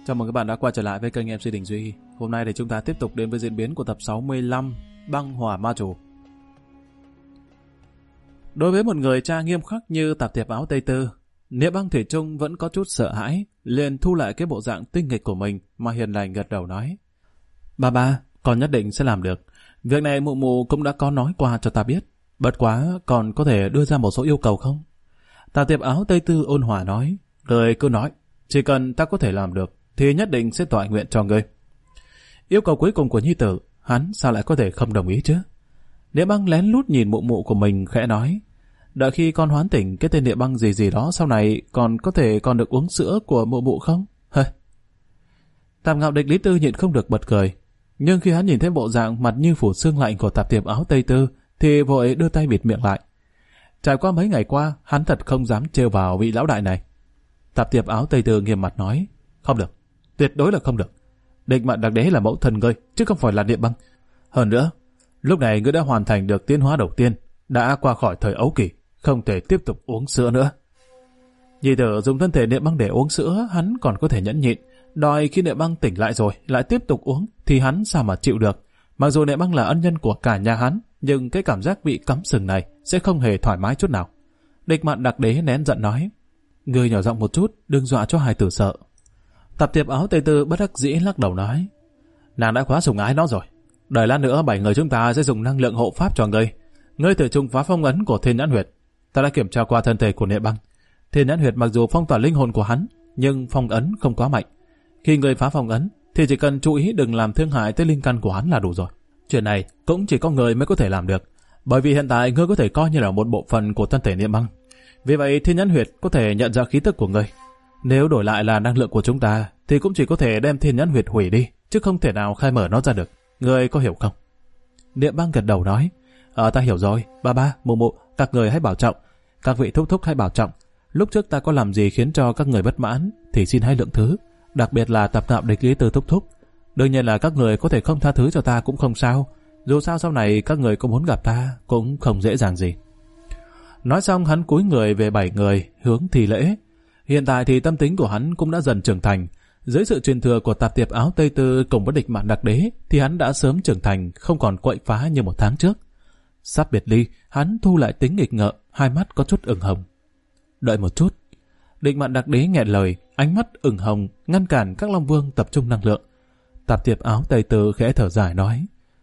Chào mừng các bạn đã quay trở lại với kênh MC Đình Duy. Hôm nay thì chúng ta tiếp tục đến với diễn biến của tập 65 Băng Hỏa Ma Chủ. Đối với một người cha nghiêm khắc như Tạp Thiệp Áo Tây Tư, Niệm Băng thủy chung vẫn có chút sợ hãi, liền thu lại cái bộ dạng tinh nghịch của mình mà hiền lành gật đầu nói: Ba, con nhất định sẽ làm được. Việc này mụ mụ cũng đã có nói qua cho ta biết. Bất quá, còn có thể đưa ra một số yêu cầu không? Tạp Thiệp Áo Tây Tư ôn hòa nói: Người cứ nói, chỉ cần ta có thể làm được thì nhất định sẽ tọa nguyện cho ngươi. Yêu cầu cuối cùng của nhi tử, hắn sao lại có thể không đồng ý chứ? Niệm Băng lén lút nhìn mụ mụ của mình khẽ nói: Đợi khi con hoán tỉnh, cái tên Niệm Băng gì đó sau này còn có thể còn được uống sữa của mụ mụ không? Tạp Ngạo Địch Lý Tư nhịn không được bật cười, nhưng khi hắn nhìn thấy bộ dạng mặt như phủ xương lạnh của Tạp Thiệp Áo Tây Tư thì vội đưa tay bịt miệng lại. Trải qua mấy ngày qua, hắn thật không dám trêu vào vị lão đại này. Tạp Thiệp Áo Tây Tư nghiêm mặt nói: Không được, tuyệt đối là không được. Địch Mạn Đặc Đế là mẫu thân ngươi, chứ không phải là Niệm Băng. Hơn nữa, lúc này ngươi đã hoàn thành được tiến hóa đầu tiên, đã qua khỏi thời ấu kỳ, không thể tiếp tục uống sữa nữa. Nhi tử dùng thân thể Niệm Băng để uống sữa, hắn còn có thể nhẫn nhịn. Đòi khi Niệm Băng tỉnh lại rồi lại tiếp tục uống thì hắn sao mà chịu được. Mặc dù Niệm Băng là ân nhân của cả nhà hắn, nhưng cái cảm giác bị cắm sừng này sẽ không hề thoải mái chút nào. Địch Mạn Đặc Đế nén giận nói: Ngươi nhỏ giọng một chút, đừng dọa cho hài tử sợ. Tạp Thiệp Áo Tây Tư bất đắc dĩ lắc đầu nói: Nàng đã quá sủng ái nó rồi. Đợi lát nữa 7 người chúng ta sẽ dùng năng lượng hộ pháp cho ngươi. Ngươi thử trùng phá phong ấn của Thiên Nhãn Huyệt. Ta đã kiểm tra qua thân thể của Niệm Băng. Thiên Nhãn Huyệt mặc dù phong tỏa linh hồn của hắn, nhưng phong ấn không quá mạnh. Khi ngươi phá phong ấn thì chỉ cần chú ý đừng làm thương hại tới linh căn của hắn là đủ rồi. Chuyện này cũng chỉ có người mới có thể làm được, bởi vì hiện tại ngươi có thể coi như là một bộ phận của thân thể Niệm Băng. Vì vậy Thiên Nhãn Huyệt có thể nhận ra khí tức của ngươi. Nếu đổi lại là năng lượng của chúng ta thì cũng chỉ có thể đem Thiên Nhãn Huyệt hủy đi, chứ không thể nào khai mở nó ra được. Ngươi có hiểu không? Niệm Băng gật đầu nói: Ta hiểu rồi. Ba, mụ mụ, các người hãy bảo trọng. Các vị thúc thúc hãy bảo trọng. Lúc trước ta có làm gì khiến cho các người bất mãn thì xin hãy lượng thứ, đặc biệt là Tạp Ngạo Địch Lý Tư thúc thúc. Đương nhiên là các người có thể không tha thứ cho ta cũng không sao. Dù sao sau này các người có muốn gặp ta cũng không dễ dàng gì. Nói xong hắn cúi người về 7 người hướng thi lễ. Hiện tại thì tâm tính của hắn cũng đã dần trưởng thành. Dưới sự truyền thừa của Tạp Thiệp Áo Tây Tư cùng với Địch Mạn Đặc Đế thì hắn đã sớm trưởng thành, không còn quậy phá như một tháng trước. Sắp biệt ly, hắn thu lại tính nghịch ngợm, hai mắt có chút ửng hồng. Đợi một chút. Địch Mạn Đặc Đế nghẹn lời, ánh mắt ửng hồng ngăn cản các Long Vương tập trung năng lượng. Tạp Thiệp Áo Tây Tư khẽ thở dài nói: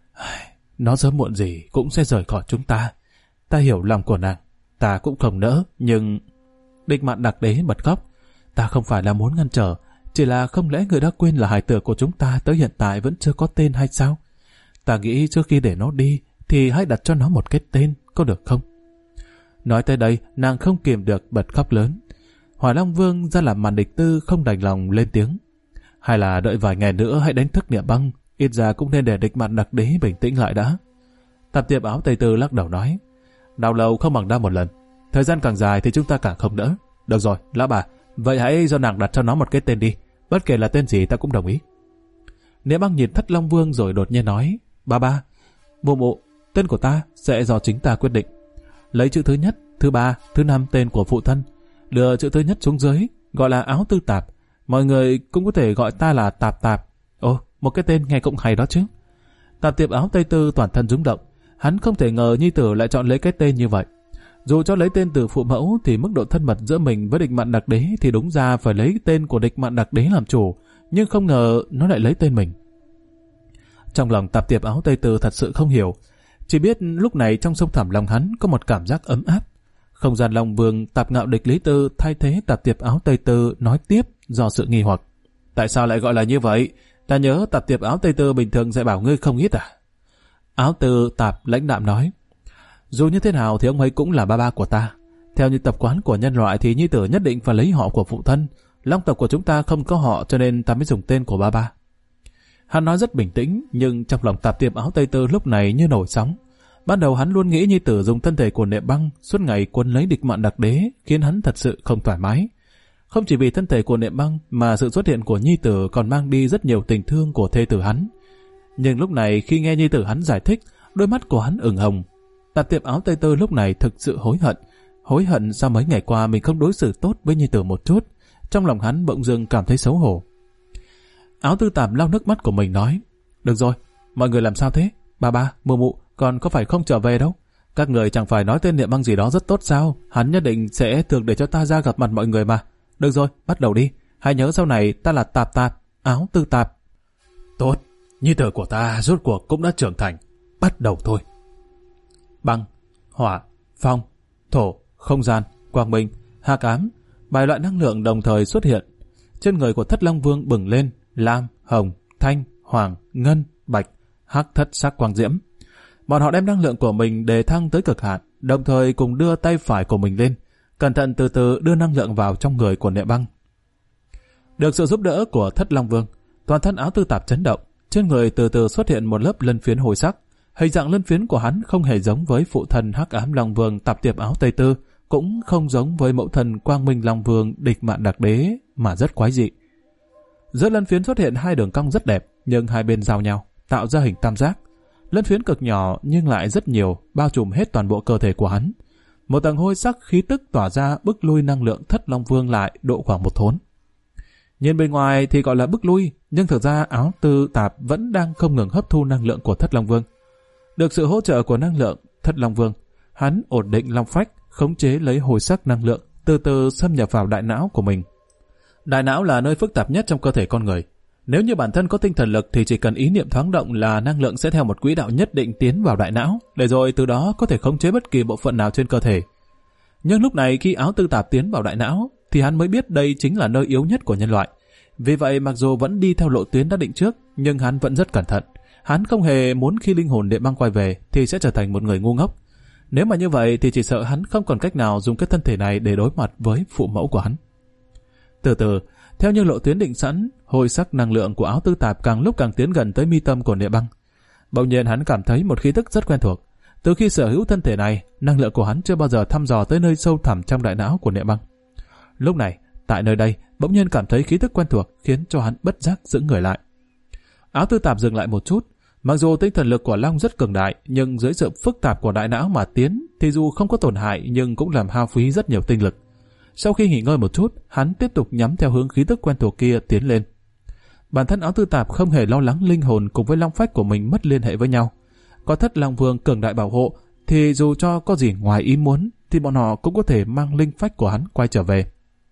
Nó sớm muộn gì cũng sẽ rời khỏi chúng ta. Ta hiểu lòng của nàng, ta cũng không nỡ, nhưng... Địch Mạn Đặc Đế bật khóc: Ta không phải là muốn ngăn trở, chỉ là không lẽ người đã quên là hài tử của chúng ta tới hiện tại vẫn chưa có tên hay sao? Ta nghĩ trước khi để nó đi thì hãy đặt cho nó một cái tên, có được không? Nói tới đây, nàng không kiềm được bật khóc lớn. Hỏa Long Vương ra làm màn địch tư không đành lòng lên tiếng: Hay là đợi vài ngày nữa hãy đánh thức Niệm Băng, ít ra cũng nên để Địch Mạn Đặc Đế bình tĩnh lại đã. Tạp Thiệp Áo Tây Tư lắc đầu nói: Đau lâu không bằng đau một lần, thời gian càng dài thì chúng ta càng không đỡ. Được rồi, lão bà, vậy hãy do nàng đặt cho nó một cái tên đi, bất kể là tên gì ta cũng đồng ý. Niệm Băng nhìn Thất Long Vương rồi đột nhiên nói: Ba, mụ, tên của ta sẽ do chính ta quyết định. Lấy chữ thứ nhất, thứ ba, thứ năm tên của phụ thân, đưa chữ thứ nhất xuống dưới, gọi là Áo Tư Tạp. Mọi người cũng có thể gọi ta là Tạp Tạp. Ồ, một cái tên nghe cũng hay đó chứ. Tạp Thiệp Áo Tây Tư toàn thân rung động. Hắn không thể ngờ nhi tử lại chọn lấy cái tên như vậy. Dù cho lấy tên từ phụ mẫu thì mức độ thân mật giữa mình với Địch Mạn Đặc Đế thì đúng ra phải lấy tên của Địch Mạn Đặc Đế làm chủ, nhưng không ngờ nó lại lấy tên mình. Trong lòng Tạp Thiệp Áo Tây Tư thật sự không hiểu, chỉ biết lúc này trong sông thẳm lòng hắn có một cảm giác ấm áp. Không gian Long Vương Tạp Ngạo Địch Lý Tư thay thế Tạp Thiệp Áo Tây Tư nói tiếp do sự nghi hoặc: Tại sao lại gọi là như vậy? Ta nhớ Tạp Thiệp Áo Tây Tư bình thường dạy bảo ngươi không ít à? Áo Tư Tạp lãnh đạm nói: Dù như thế nào thì ông ấy cũng là ba của ta. Theo như tập quán của nhân loại thì nhi tử nhất định phải lấy họ của phụ thân. Long tộc của chúng ta không có họ cho nên ta mới dùng tên của ba. Hắn nói rất bình tĩnh, nhưng trong lòng Tạp Thiệp Áo Tây Tư lúc này như nổi sóng. Ban đầu hắn luôn nghĩ nhi tử dùng thân thể của Niệm Băng suốt ngày quấn lấy Địch Mạn Đặc Đế khiến hắn thật sự không thoải mái. Không chỉ vì thân thể của Niệm Băng mà sự xuất hiện của nhi tử còn mang đi rất nhiều tình thương của thê tử hắn. Nhưng lúc này khi nghe nhi tử hắn giải thích, đôi mắt của hắn ửng hồng. Tạp Thiệp Áo Tây Tư lúc này thực sự hối hận sau mấy ngày qua mình không đối xử tốt với nhi tử một chút. Trong lòng hắn bỗng dưng cảm thấy xấu hổ. Áo tư tạp lau nước mắt của mình nói, được rồi, mọi người làm sao thế? Ba, mụ mụ, còn có phải không trở về đâu? Các người chẳng phải nói tên Niệm Băng gì đó rất tốt sao? Hắn nhất định sẽ thường để cho ta ra gặp mặt mọi người mà. Được rồi, bắt đầu đi. Hãy nhớ sau này ta là Tạp Tạp, Áo Tư Tạp. Tốt, nhi tử của ta rốt cuộc cũng đã trưởng thành. Bắt đầu thôi. Băng, hỏa, phong, thổ, không gian, quang minh, hắc ám, 7 loại năng lượng đồng thời xuất hiện. Trên người của Thất Long Vương bừng lên lam, hồng, thanh, hoàng, ngân, bạch, hắc thất sắc quang diễm. Bọn họ đem năng lượng của mình đề thăng tới cực hạn, đồng thời cùng đưa tay phải của mình lên, cẩn thận từ từ đưa năng lượng vào trong người của Niệm Băng. Được sự giúp đỡ của Thất Long Vương, toàn thân Áo Tư Tạp chấn động, trên người từ từ xuất hiện một lớp lân phiến hồi sắc. Hình dạng lân phiến của hắn không hề giống với phụ thân Hắc Ám Long Vương Tạp Tiệp Áo Tây Tư, cũng không giống với mẫu thân Quang Minh Long Vương Địch Mạn Đặc Đế, mà rất quái dị. Giữa lân phiến xuất hiện 2 đường cong rất đẹp, nhưng hai bên giao nhau, tạo ra hình tam giác. Lân phiến cực nhỏ nhưng lại rất nhiều, bao trùm hết toàn bộ cơ thể của hắn. Một tầng hôi sắc khí tức tỏa ra bức lui năng lượng Thất Long Vương lại độ khoảng 1 thốn. Nhìn bên ngoài thì gọi là bức lui, nhưng thực ra Áo Tư Tạp vẫn đang không ngừng hấp thu năng lượng của Thất Long Vương. Được sự hỗ trợ của năng lượng Thất Long Vương, hắn ổn định long phách, khống chế lấy hồi sắc năng lượng, từ từ xâm nhập vào đại não của mình. Đại não là nơi phức tạp nhất trong cơ thể con người. Nếu như bản thân có tinh thần lực thì chỉ cần ý niệm thoáng động là năng lượng sẽ theo một quỹ đạo nhất định tiến vào đại não, để rồi từ đó có thể khống chế bất kỳ bộ phận nào trên cơ thể. Nhưng lúc này khi Áo Tư Tạp tiến vào đại não, thì hắn mới biết đây chính là nơi yếu nhất của nhân loại. Vì vậy mặc dù vẫn đi theo lộ tuyến đã định trước, nhưng hắn vẫn rất cẩn thận. Hắn không hề muốn khi linh hồn Niệm Băng quay về thì sẽ trở thành một người ngu ngốc. Nếu mà như vậy thì chỉ sợ hắn không còn cách nào dùng cái thân thể này để đối mặt với phụ mẫu của hắn. Từ từ, theo như lộ tuyến định sẵn, hồi sắc năng lượng của Áo Tư Tạp càng lúc càng tiến gần tới mi tâm của Niệm Băng. Bỗng nhiên hắn cảm thấy một khí tức rất quen thuộc. Từ khi sở hữu thân thể này, năng lượng của hắn chưa bao giờ thăm dò tới nơi sâu thẳm trong đại não của Niệm Băng. Lúc này, tại nơi đây, bỗng nhiên cảm thấy khí tức quen thuộc khiến cho hắn bất giác giữ người lại. Áo Tư Tạp dừng lại một chút. Mặc dù tinh thần lực của Long rất cường đại, nhưng dưới sự phức tạp của đại não mà tiến thì dù không có tổn hại nhưng cũng làm hao phí rất nhiều tinh lực. Sau khi nghỉ ngơi một chút, hắn tiếp tục nhắm theo hướng khí tức quen thuộc kia tiến lên. Bản thân Áo Tư Tạp không hề lo lắng linh hồn cùng với long phách của mình mất liên hệ với nhau. Có Thất Long Vương cường đại bảo hộ, thì dù cho có gì ngoài ý muốn, thì bọn họ cũng có thể mang linh phách của hắn quay trở về.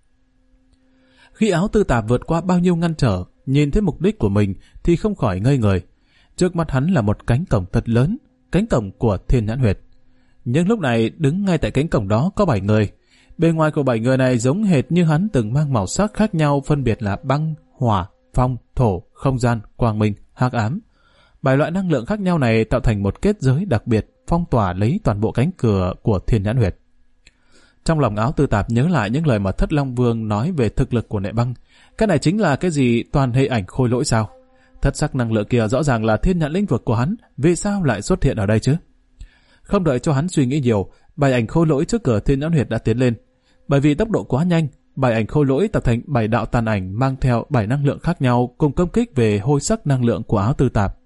Khi Áo Tư Tạp vượt qua bao nhiêu ngăn trở, nhìn thấy mục đích của mình thì không khỏi ngây người. Trước mắt hắn là một cánh cổng thật lớn, cánh cổng của Thiên Nhãn Huyệt. Nhưng lúc này đứng ngay tại cánh cổng đó có 7 người. Bên ngoài của 7 người này giống hệt như hắn từng mang màu sắc khác nhau, phân biệt là băng, hỏa, phong, thổ, không gian, quang minh, hắc ám. 7 loại năng lượng khác nhau này tạo thành một kết giới đặc biệt, phong tỏa lấy toàn bộ cánh cửa của Thiên Nhãn Huyệt. Trong lòng Áo Tư Tạp nhớ lại những lời mà Thất Long Vương nói về thực lực của Niệm Băng. Cái này chính là cái gì, toàn hệ ảnh khôi lỗi sao? Thất sắc năng lượng kia rõ ràng là thiên nhãn lĩnh vực của hắn, vì sao lại xuất hiện ở đây chứ? Không đợi cho hắn suy nghĩ nhiều, 7 ảnh khôi lỗi trước cửa Thiên Nhãn Huyệt đã tiến lên. Bởi vì tốc độ quá nhanh, 7 ảnh khôi lỗi tập thành 7 đạo tàn ảnh mang theo 7 năng lượng khác nhau cùng công kích về hôi sắc năng lượng của Áo Tư Tạp.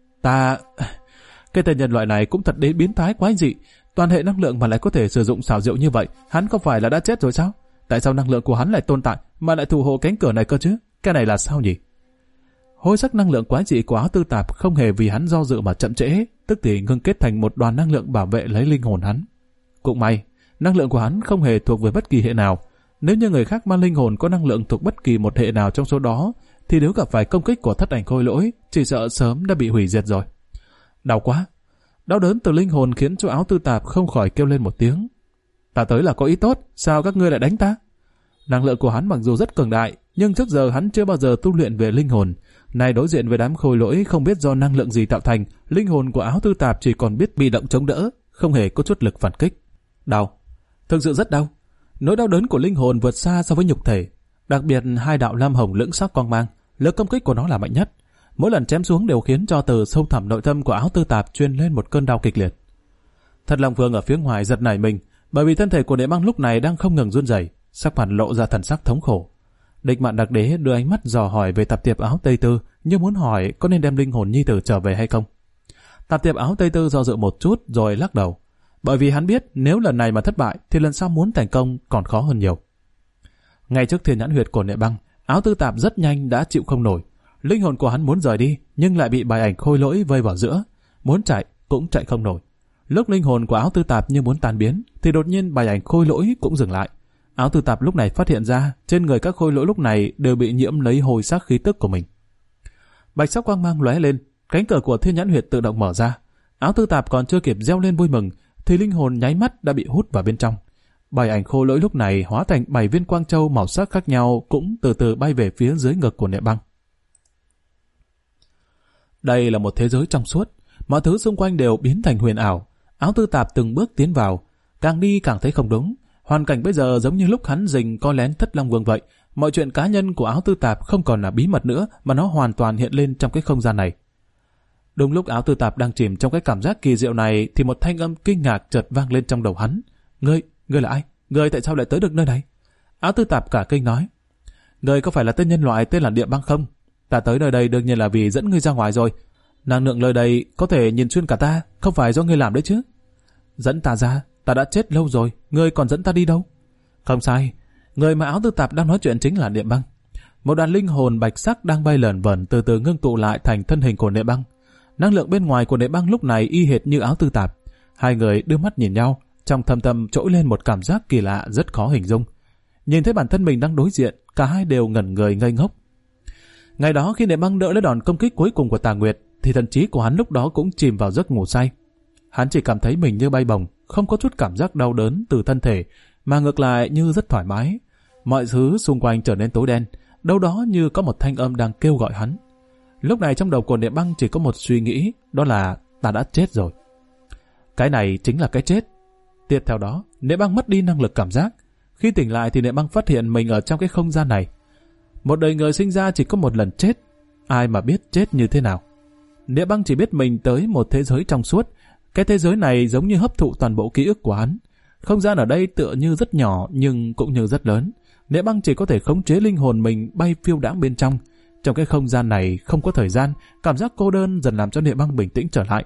Cái tên nhân loại này cũng thật đến biến thái quái dị, toàn hệ năng lượng mà lại có thể sử dụng xảo diệu như vậy, hắn không phải là đã chết rồi sao? Tại sao năng lượng của hắn lại tồn tại mà lại thủ hộ cánh cửa này cơ chứ? Cái này là sao nhỉ? Hôi sắc năng lượng quái dị của Áo Tư Tạp không hề vì hắn do dự mà chậm trễ, tức thì ngưng kết thành một đoàn năng lượng bảo vệ lấy linh hồn hắn. Cũng may, năng lượng của hắn không hề thuộc về bất kỳ hệ nào. Nếu như người khác mang linh hồn có năng lượng thuộc bất kỳ một hệ nào trong số đó, thì nếu gặp phải công kích của thất ảnh khôi lỗi, chỉ sợ sớm đã bị hủy diệt rồi. Đau quá! Đau đớn từ linh hồn khiến cho Áo Tư Tạp không khỏi kêu lên một tiếng. Ta tới là có ý tốt, sao các ngươi lại đánh ta? Năng lượng của hắn mặc dù rất cường đại, nhưng trước giờ hắn chưa bao giờ tu luyện về linh hồn. Nay đối diện với đám khôi lỗi không biết do năng lượng gì tạo thành, linh hồn của Áo Tư Tạp chỉ còn biết bị động chống đỡ, không hề có chút lực phản kích. Đau, thực sự rất đau. Nỗi đau đớn của linh hồn vượt xa so với nhục thể. Đặc biệt 2 đạo lam hồng lưỡng sắc quang mang, lực công kích của nó là mạnh nhất. Mỗi lần chém xuống đều khiến cho từ sâu thẳm nội tâm của Áo Tư Tạp truyền lên một cơn đau kịch liệt. Thật Long Vương ở phía ngoài giật nảy mình, bởi vì thân thể của Niệm Băng lúc này đang không ngừng run rẩy, sắc mặt lộ ra thần sắc thống khổ. Địch Mạn Đặc Đế đưa ánh mắt dò hỏi về Tạp Tiệp Áo Tây Tư, như muốn hỏi có nên đem linh hồn nhi tử trở về hay không. Tạp Tiệp Áo Tây Tư do dự một chút rồi lắc đầu, bởi vì hắn biết nếu lần này mà thất bại thì lần sau muốn thành công còn khó hơn nhiều. Ngay trước Thiên Nhãn Huyệt của Niệm Băng, Áo Tư Tạp rất nhanh đã chịu không nổi. Linh hồn của hắn muốn rời đi, nhưng lại bị bài ảnh khôi lỗi vây vào giữa. Muốn chạy, cũng chạy không nổi. Lúc linh hồn của Áo Tư Tạp như muốn tan biến, thì đột nhiên bài ảnh khôi lỗi cũng dừng lại. Áo Tư Tạp lúc này phát hiện ra, trên người các khôi lỗi lúc này đều bị nhiễm lấy hồi xác khí tức của mình. Bạch sắc quang mang lóe lên, cánh cửa của Thiên Nhãn Huyệt tự động mở ra. Áo Tư Tạp còn chưa kịp reo lên vui mừng, thì linh hồn nháy mắt đã bị hút vào bên trong. Bài ảnh khôi lỗi lúc này hóa thành 7 viên quang châu màu sắc khác nhau cũng từ từ bay về phía dưới ngực của Niệm Băng. Đây là một thế giới trong suốt, mọi thứ xung quanh đều biến thành huyền ảo. Áo Tư Tạp từng bước tiến vào, càng đi càng thấy không đúng. Hoàn cảnh bây giờ giống như lúc hắn rình coi lén Thất Long Vương vậy. Mọi chuyện cá nhân của Áo Tư Tạp không còn là bí mật nữa, mà nó hoàn toàn hiện lên trong cái không gian này. Đúng lúc Áo Tư Tạp đang chìm trong cái cảm giác kỳ diệu này, thì một thanh âm kinh ngạc chợt vang lên trong đầu hắn. Ngươi là ai? Ngươi tại sao lại tới được nơi này? Áo Tư Tạp cả kinh nói. Ngươi có phải là tên nhân loại tên là Niệm Băng không? Ta tới nơi đây đương nhiên là vì dẫn ngươi ra ngoài rồi. Năng lượng nơi đây có thể nhìn xuyên cả ta, không phải do ngươi làm đấy chứ? Dẫn ta ra? Ta đã chết lâu rồi, ngươi còn dẫn ta đi đâu? Không sai, người mà Áo Tư Tạp đang nói chuyện chính là Niệm Băng. Một đoàn linh hồn bạch sắc đang bay lởn vởn từ từ ngưng tụ lại thành thân hình của Niệm Băng. Năng lượng bên ngoài của Niệm Băng lúc này y hệt như Áo Tư Tạp. Hai người đưa mắt nhìn nhau, trong thâm tâm trỗi lên một cảm giác kỳ lạ rất khó hình dung. Nhìn thấy bản thân mình đang đối diện, cả hai đều ngẩn người ngây ngốc. Ngày đó khi Niệm Băng đỡ lấy đòn công kích cuối cùng của Tà Nguyệt, thì thần trí của hắn lúc đó cũng chìm vào giấc ngủ say. Hắn chỉ cảm thấy mình như bay bổng, không có chút cảm giác đau đớn từ thân thể, mà ngược lại như rất thoải mái. Mọi thứ xung quanh trở nên tối đen, đâu đó như có một thanh âm đang kêu gọi hắn. Lúc này trong đầu của Niệm Băng chỉ có một suy nghĩ, đó là ta đã chết rồi. Cái này chính là cái chết. Tiếp theo đó, Niệm Băng mất đi năng lực cảm giác. Khi tỉnh lại thì Niệm Băng phát hiện mình ở trong cái không gian này. Một đời người sinh ra chỉ có một lần chết, ai mà biết chết như thế nào. Niệm Băng chỉ biết mình tới một thế giới trong suốt. Cái thế giới này giống như hấp thụ toàn bộ ký ức của hắn. Không gian ở đây tựa như rất nhỏ nhưng cũng như rất lớn. Niệm Băng chỉ có thể khống chế linh hồn mình bay phiêu đãng bên trong. Trong cái không gian này không có thời gian, cảm giác cô đơn dần làm cho Niệm Băng bình tĩnh trở lại.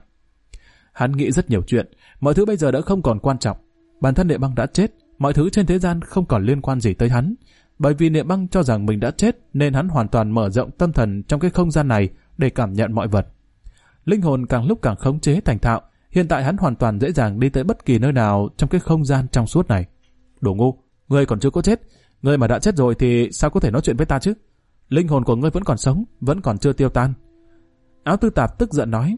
Hắn nghĩ rất nhiều chuyện, mọi thứ bây giờ đã không còn quan trọng. Bản thân Niệm Băng đã chết, mọi thứ trên thế gian không còn liên quan gì tới hắn. Bởi vì Niệm Băng cho rằng mình đã chết nên hắn hoàn toàn mở rộng tâm thần trong cái không gian này để cảm nhận mọi vật. Linh hồn càng lúc càng khống chế thành thạo, hiện tại hắn hoàn toàn dễ dàng đi tới bất kỳ nơi nào trong cái không gian trong suốt này. Đồ ngu, ngươi còn chưa có chết, ngươi mà đã chết rồi thì sao có thể nói chuyện với ta chứ? Linh hồn của ngươi vẫn còn sống, vẫn còn chưa tiêu tan. Áo Tư Tạp tức giận nói.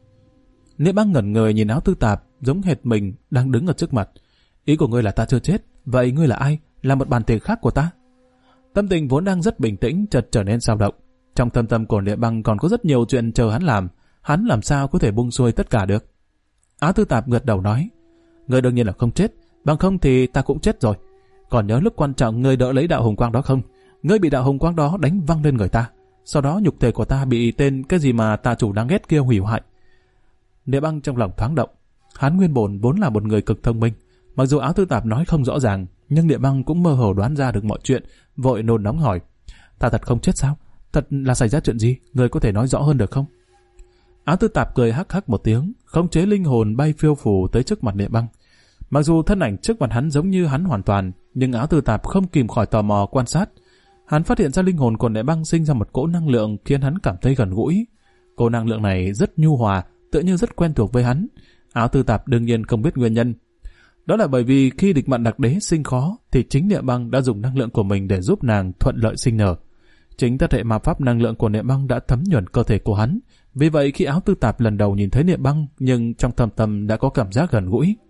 Niệm Băng ngẩn người nhìn Áo Tư Tạp giống hệt mình đang đứng ở trước mặt. Ý của ngươi là ta chưa chết, vậy ngươi là ai? Là một bản thể khác của ta? Tâm tình vốn đang rất bình tĩnh chợt trở nên dao động. Trong thâm tâm của Niệm Băng còn có rất nhiều chuyện chờ hắn làm sao có thể buông xuôi tất cả được. Áo Tư Tạp gật đầu nói, ngươi đương nhiên là không chết, bằng không thì ta cũng chết rồi. Còn nhớ lúc quan trọng ngươi đỡ lấy đạo hồng quang đó không? Ngươi bị đạo hồng quang đó đánh văng lên người ta, sau đó nhục thể của ta bị tên cái gì mà tà chủ đáng ghét kia hủy hoại. Niệm Băng trong lòng thoáng động, hắn nguyên bổn vốn là một người cực thông minh, mặc dù Áo Tư Tạp nói không rõ ràng, nhưng Niệm Băng cũng mơ hồ đoán ra được mọi chuyện, vội nôn nóng hỏi, ta thật không chết sao? Thật là xảy ra chuyện gì? Ngươi có thể nói rõ hơn được không? Áo Tư Tạp cười hắc hắc một tiếng, khống chế linh hồn bay phiêu phù tới trước mặt Niệm Băng. Mặc dù thân ảnh trước mặt hắn giống như hắn hoàn toàn, nhưng Áo Tư Tạp không kìm khỏi tò mò quan sát. Hắn phát hiện ra linh hồn của Niệm Băng sinh ra một cỗ năng lượng khiến hắn cảm thấy gần gũi. Cỗ năng lượng này rất nhu hòa, tựa như rất quen thuộc với hắn. Áo Tư Tạp đương nhiên không biết nguyên nhân. Đó là bởi vì khi địch mạn đặc đế sinh khó, thì chính Niệm Băng đã dùng năng lượng của mình để giúp nàng thuận lợi sinh nở. Chính tất hệ ma pháp năng lượng của Niệm Băng đã thấm nhuần cơ thể của hắn. Vì vậy khi Áo Tư Tạp lần đầu nhìn thấy Niệm Băng, nhưng trong thâm tâm đã có cảm giác gần gũi.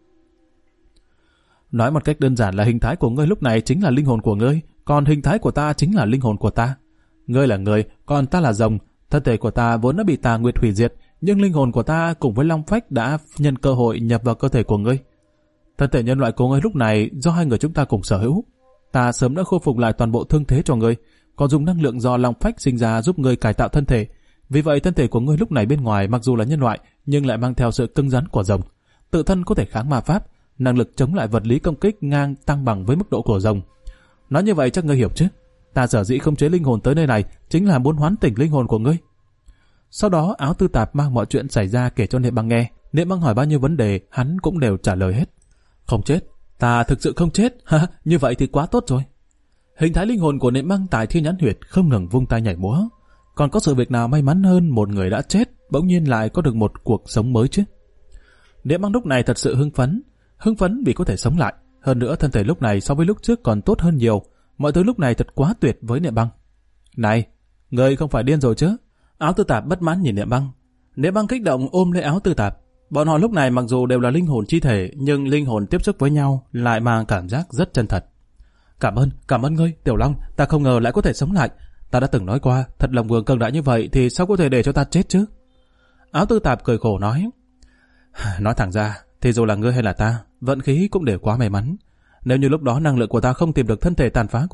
Nói một cách đơn giản là hình thái của ngươi lúc này chính là linh hồn của ngươi, còn hình thái của ta chính là linh hồn của ta. Ngươi là người, còn ta là rồng. Thân thể của ta vốn đã bị Tà Nguyệt hủy diệt, nhưng linh hồn của ta cùng với Long Phách đã nhân cơ hội nhập vào cơ thể của ngươi. Thân thể nhân loại của ngươi lúc này do hai người chúng ta cùng sở hữu. Ta sớm đã khôi phục lại toàn bộ thương thế cho ngươi, còn dùng năng lượng do Long Phách sinh ra giúp ngươi cải tạo thân thể. Vì vậy thân thể của ngươi lúc này bên ngoài mặc dù là nhân loại, nhưng lại mang theo sự cứng rắn của rồng. Tự thân có thể kháng ma pháp, năng lực chống lại vật lý công kích ngang tăng bằng với mức độ của rồng. Nói như vậy chắc ngươi hiểu chứ? Ta sở dĩ không chế linh hồn tới nơi này chính là muốn hoán tỉnh linh hồn của ngươi. Sau đó Áo Tư Tạp mang mọi chuyện xảy ra kể cho Niệm Băng nghe. Niệm Băng hỏi bao nhiêu vấn đề, hắn cũng đều trả lời hết. Không chết, ta thực sự không chết. Như vậy thì quá tốt rồi. Hình thái linh hồn của Niệm Băng tại Thiên Nhãn Huyệt không ngừng vung tay nhảy múa. Còn có sự việc nào may mắn hơn một người đã chết bỗng nhiên lại có được một cuộc sống mới chứ? Niệm Băng lúc này thật sự hưng phấn vì có thể sống lại. Hơn nữa thân thể lúc này so với lúc trước còn tốt hơn nhiều. Mọi thứ lúc này thật quá tuyệt với Niệm Băng. Này, người không phải điên rồi chứ? Áo Tư Tạp bất mãn nhìn Niệm Băng. Niệm Băng kích động ôm lấy Áo Tư Tạp. Bọn họ lúc này mặc dù đều là linh hồn chi thể, nhưng linh hồn tiếp xúc với nhau lại mang cảm giác rất chân thật. Cảm ơn ngươi, Tiểu Long, ta không ngờ lại có thể sống lại. Ta đã từng nói qua, thật lòng Vương cường đại như vậy thì sao có thể để cho ta chết chứ? Áo Tư Tạp cười khổ nói. Nói thẳng ra, thì dù là ngươi hay là ta, vận khí cũng đều quá may mắn. Nếu như lúc đó năng lượng của ta không tìm được thân thể tàn phá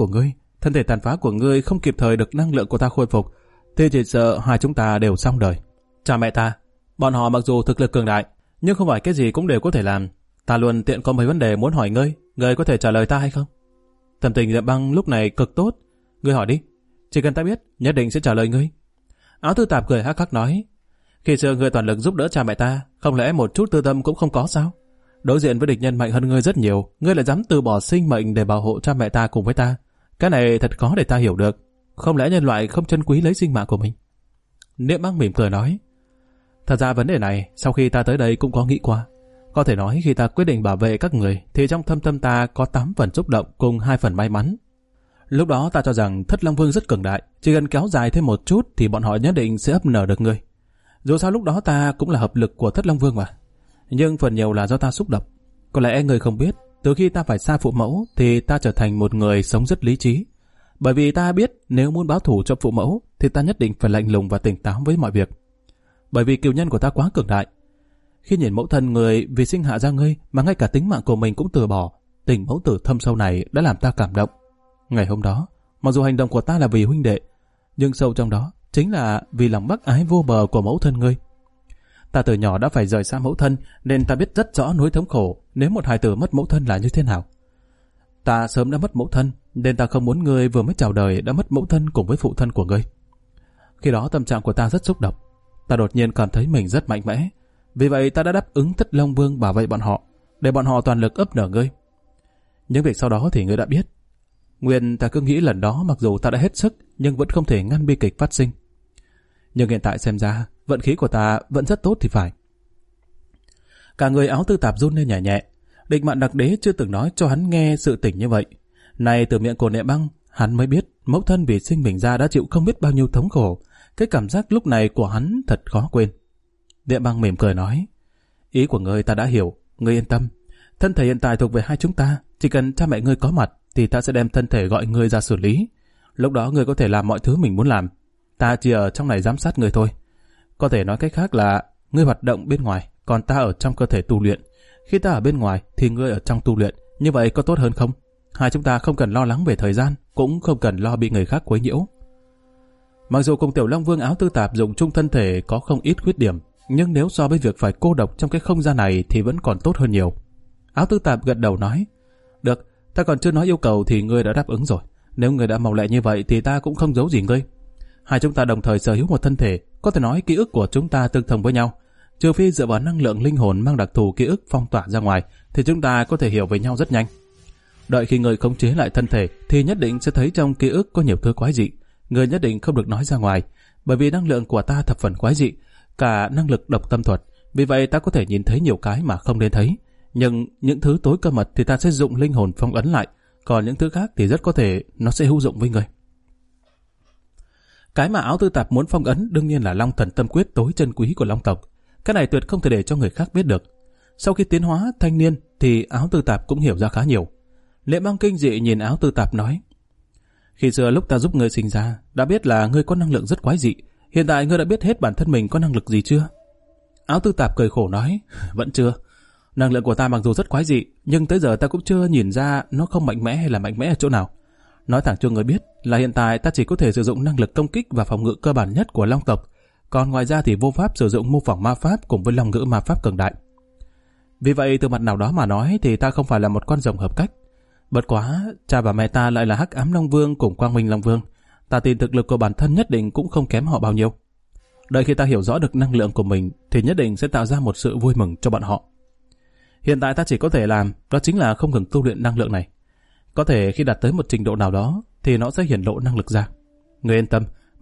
của ngươi không kịp thời được năng lượng của ta khôi phục, thì chỉ sợ hai chúng ta đều xong đời. Cha mẹ ta, bọn họ mặc dù thực lực cường đại, nhưng không phải cái gì cũng đều có thể làm. Ta luôn tiện có mấy vấn đề muốn hỏi ngươi có thể trả lời ta hay không? Tâm tình Niệm Băng lúc này cực tốt. Ngươi hỏi đi, chỉ cần ta biết, nhất định sẽ trả lời ngươi. Áo Tư Tạp cười hắc hắc nói. Khi xưa ngươi toàn lực giúp đỡ cha mẹ ta, không lẽ một chút tư tâm cũng không có sao? Đối diện với địch nhân mạnh hơn ngươi rất nhiều, ngươi lại dám từ bỏ sinh mệnh để bảo hộ cha mẹ ta cùng với ta. Cái này thật khó để ta hiểu được. Không lẽ nhân loại không trân quý lấy sinh mạng của mình? Niệm Băng mỉm cười nói. Thật ra vấn đề này, sau khi ta tới đây cũng có nghĩ qua. Có thể nói khi ta quyết định bảo vệ các người, thì trong thâm tâm ta có 8 phần xúc động cùng 2 phần may mắn. Lúc đó ta cho rằng Thất Long Vương rất cường đại, chỉ cần kéo dài thêm một chút thì bọn họ nhất định sẽ ấp nở được ngươi. Dù sao lúc đó ta cũng là hợp lực của Thất Long Vương mà. Nhưng phần nhiều là do ta xúc động. Có lẽ ngươi không biết, từ khi ta phải xa phụ mẫu thì ta trở thành một người sống rất lý trí. Bởi vì ta biết nếu muốn báo thù cho phụ mẫu thì ta nhất định phải lạnh lùng và tỉnh táo với mọi việc. Bởi vì cừu nhân của ta quá cường đại. Khi nhìn mẫu thân người vì sinh hạ ra ngươi mà ngay cả tính mạng của mình cũng từ bỏ, tình mẫu tử thâm sâu này đã làm ta cảm động. Ngày hôm đó, mặc dù hành động của ta là vì huynh đệ, nhưng sâu trong đó chính là vì lòng bác ái vô bờ của mẫu thân ngươi. Ta từ nhỏ đã phải rời xa mẫu thân nên ta biết rất rõ nỗi thống khổ nếu một hài tử mất mẫu thân là như thế nào. Ta sớm đã mất mẫu thân nên ta không muốn ngươi vừa mới chào đời đã mất mẫu thân cùng với phụ thân của ngươi. Khi đó tâm trạng của ta rất xúc động. Ta đột nhiên cảm thấy mình rất mạnh mẽ. Vì vậy ta đã đáp ứng Thất Long Vương bảo vệ bọn họ, để bọn họ toàn lực ấp nở ngươi. Những việc sau đó thì ngươi đã biết. Nguyên ta cứ nghĩ lần đó mặc dù ta đã hết sức nhưng vẫn không thể ngăn bi kịch phát sinh. Nhưng hiện tại xem ra vận khí của ta vẫn rất tốt thì phải. Cả người Áo Tư Tạp run lên nhẹ nhẹ. Địch Mạn Đặc Đế chưa từng nói cho hắn nghe sự tình như vậy. Này từ miệng của Niệm Băng, hắn mới biết mẫu thân vì sinh mình ra đã chịu không biết bao nhiêu thống khổ. Cái cảm giác lúc này của hắn thật khó quên. Niệm Băng mỉm cười nói. Ý của ngươi ta đã hiểu, ngươi yên tâm. Thân thể hiện tại thuộc về hai chúng ta, chỉ cần cha mẹ ngươi có mặt thì ta sẽ đem thân thể gọi ngươi ra xử lý. Lúc đó ngươi có thể làm mọi thứ mình muốn làm. Ta chỉ ở trong này giám sát ngươi thôi. Có thể nói cách khác là ngươi hoạt động bên ngoài, còn ta ở trong cơ thể tu luyện. Khi ta ở bên ngoài thì ngươi ở trong tu luyện, như vậy có tốt hơn không? Hai chúng ta không cần lo lắng về thời gian, cũng không cần lo bị người khác quấy nhiễu. Mặc dù cùng Tiểu Long Vương Áo Tư Tạp dùng chung thân thể có không ít khuyết điểm, nhưng nếu so với việc phải cô độc trong cái không gian này thì vẫn còn tốt hơn nhiều. Áo Tư Tạp gật đầu nói. Được, ta còn chưa nói yêu cầu thì ngươi đã đáp ứng rồi. Nếu ngươi đã mau lẹ như vậy thì ta cũng không giấu gì ngươi. Hai chúng ta đồng thời sở hữu một thân thể, có thể nói ký ức của chúng ta tương thông với nhau. Trừ phi dựa vào năng lượng linh hồn mang đặc thù ký ức phong tỏa ra ngoài, thì chúng ta có thể hiểu về nhau rất nhanh. Đợi khi người khống chế lại thân thể, thì nhất định sẽ thấy trong ký ức có nhiều thứ quái dị. Người nhất định không được nói ra ngoài, bởi vì năng lượng của ta thập phần quái dị, cả năng lực độc tâm thuật. Vì vậy ta có thể nhìn thấy nhiều cái mà không nên thấy. Nhưng những thứ tối cơ mật thì ta sẽ dụng linh hồn phong ấn lại, còn những thứ khác thì rất có thể nó sẽ hữu dụng với người. Cái mà Áo Tư Tạp muốn phong ấn đương nhiên là Long Thần Tâm Quyết tối chân quý của Long tộc. Cái này tuyệt không thể để cho người khác biết được. Sau khi tiến hóa thanh niên thì Áo Tư Tạp cũng hiểu ra khá nhiều. Niệm Băng kinh dị nhìn Áo Tư Tạp nói. Khi xưa lúc ta giúp ngươi sinh ra, đã biết là ngươi có năng lượng rất quái dị. Hiện tại ngươi đã biết hết bản thân mình có năng lực gì chưa? Áo Tư Tạp cười khổ nói. Vẫn chưa. Năng lượng của ta mặc dù rất quái dị, nhưng tới giờ ta cũng chưa nhìn ra nó không mạnh mẽ hay là mạnh mẽ ở chỗ nào. Nói thẳng cho người biết là hiện tại ta chỉ có thể sử dụng năng lực công kích và phòng ngự cơ bản nhất của Long tộc, còn ngoài ra thì vô pháp sử dụng mô phỏng ma pháp cùng với long ngữ ma pháp cường đại. Vì vậy từ mặt nào đó mà nói thì ta không phải là một con rồng hợp cách. Bất quá, cha và mẹ ta lại là Hắc Ám Long Vương cùng Quang Minh Long Vương, ta tin thực lực của bản thân nhất định cũng không kém họ bao nhiêu. Đợi khi ta hiểu rõ được năng lượng của mình thì nhất định sẽ tạo ra một sự vui mừng cho bọn họ. Hiện tại ta chỉ có thể làm đó chính là không ngừng tu luyện năng lượng này. Có thể khi đạt tới một trình độ nào đó thì nó sẽ hiển lộ năng lực ra. Người yên tâm,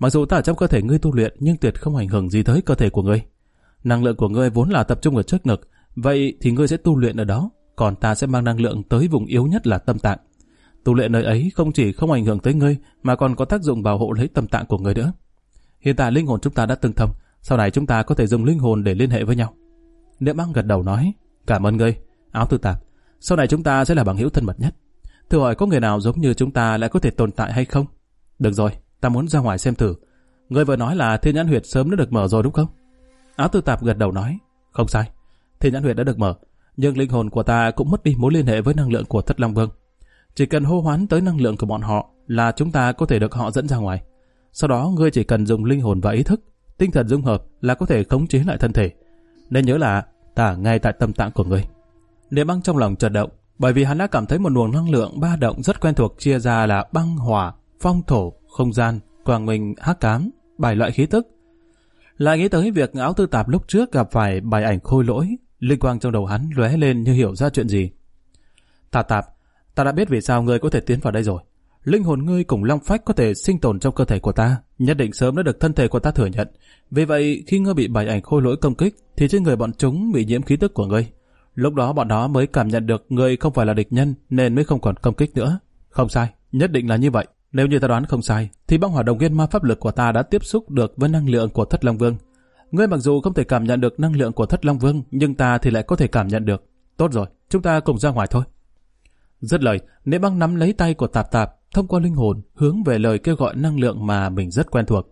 Mặc dù ta ở trong cơ thể ngươi tu luyện nhưng tuyệt không ảnh hưởng gì tới cơ thể của ngươi. Năng lượng của ngươi vốn là tập trung ở trước ngực, vậy thì ngươi sẽ tu luyện ở đó, còn ta sẽ mang năng lượng tới vùng yếu nhất là tâm tạng. Tu luyện nơi ấy không chỉ không ảnh hưởng tới ngươi mà còn có tác dụng bảo hộ lấy tâm tạng của ngươi nữa. Hiện tại linh hồn chúng ta đã tương thông, sau này chúng ta có thể dùng linh hồn để liên hệ với nhau. Niệm Băng gật đầu nói, cảm ơn ngươi, Áo Tư Tạp. Sau này chúng ta sẽ là bằng hữu thân mật nhất. Thử hỏi có người nào giống như chúng ta lại có thể tồn tại hay không? Được rồi, ta muốn ra ngoài xem thử. Ngươi vừa nói là Thiên Nhãn Huyệt sớm đã được mở rồi đúng không? Áo Tư Tạp gật đầu nói, không sai, Thiên Nhãn Huyệt đã được mở, nhưng linh hồn của ta cũng mất đi mối liên hệ với năng lượng của Thất Long Vương. Chỉ cần hô hoán tới năng lượng của bọn họ là chúng ta có thể được họ dẫn ra ngoài. Sau đó ngươi chỉ cần dùng linh hồn và ý thức, tinh thần dung hợp là có thể khống chế lại thân thể. Nên nhớ là ta ngay tại tâm tạng của ngươi. Niệm Băng trong lòng chợt động, bởi vì hắn đã cảm thấy một luồng năng lượng ba động rất quen thuộc chia ra là băng, hỏa, phong, thổ, không gian, quang minh, hắc ám, 7 loại khí tức. Lại nghĩ tới việc Áo Tư Tạp lúc trước gặp phải bài ảnh khôi lỗi, linh quang trong đầu hắn lóe lên như hiểu ra chuyện gì. Tạp, ta đã biết vì sao ngươi có thể tiến vào đây rồi. Linh hồn ngươi cùng long phách có thể sinh tồn trong cơ thể của ta, nhất định sớm đã được thân thể của ta thừa nhận. Vì vậy, khi ngươi bị bài ảnh khôi lỗi công kích, thì trên người bọn chúng bị nhiễm khí tức của ngươi. Lúc đó bọn đó mới cảm nhận được ngươi không phải là địch nhân, nên mới không còn công kích nữa. Không sai, nhất định là như vậy. Nếu như ta đoán không sai, thì băng hỏa đồng nguyên ma pháp lực của ta đã tiếp xúc được với năng lượng của Thất Long Vương. Ngươi mặc dù không thể cảm nhận được năng lượng của Thất Long Vương, nhưng ta thì lại có thể cảm nhận được. Tốt rồi, chúng ta cùng ra ngoài thôi. Dứt lời, Niệm Băng nắm lấy tay của Tạp Tạp, thông qua linh hồn hướng về lời kêu gọi năng lượng mà mình rất quen thuộc.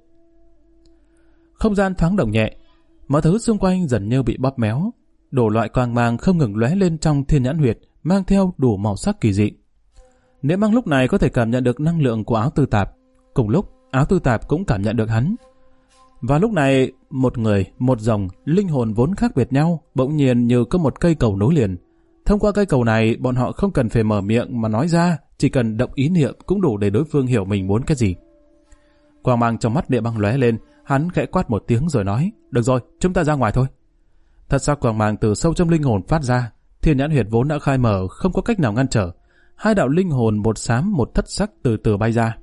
Không gian thoáng động nhẹ, mọi thứ xung quanh dần như bị bóp méo, đủ loại quang mang không ngừng lóe lên trong Thiên Nhãn Huyệt, mang theo đủ màu sắc kỳ dị. Niệm Băng lúc này có thể cảm nhận được năng lượng của Áo Tư Tạp, cùng lúc Áo Tư Tạp cũng cảm nhận được hắn. Và lúc này, một người, một dòng, linh hồn vốn khác biệt nhau, bỗng nhiên như có một cây cầu nối liền. Thông qua cây cầu này, bọn họ không cần phải mở miệng mà nói ra, chỉ cần động ý niệm cũng đủ để đối phương hiểu mình muốn cái gì. Quang mang trong mắt Niệm Băng lóe lên, hắn khẽ quát một tiếng rồi nói, được rồi, chúng ta ra ngoài thôi. Thật sắc quang mang từ sâu trong linh hồn phát ra, Thiên Nhãn Huyệt vốn đã khai mở, không có cách nào ngăn trở. Hai đạo linh hồn một xám một thất sắc từ từ bay ra.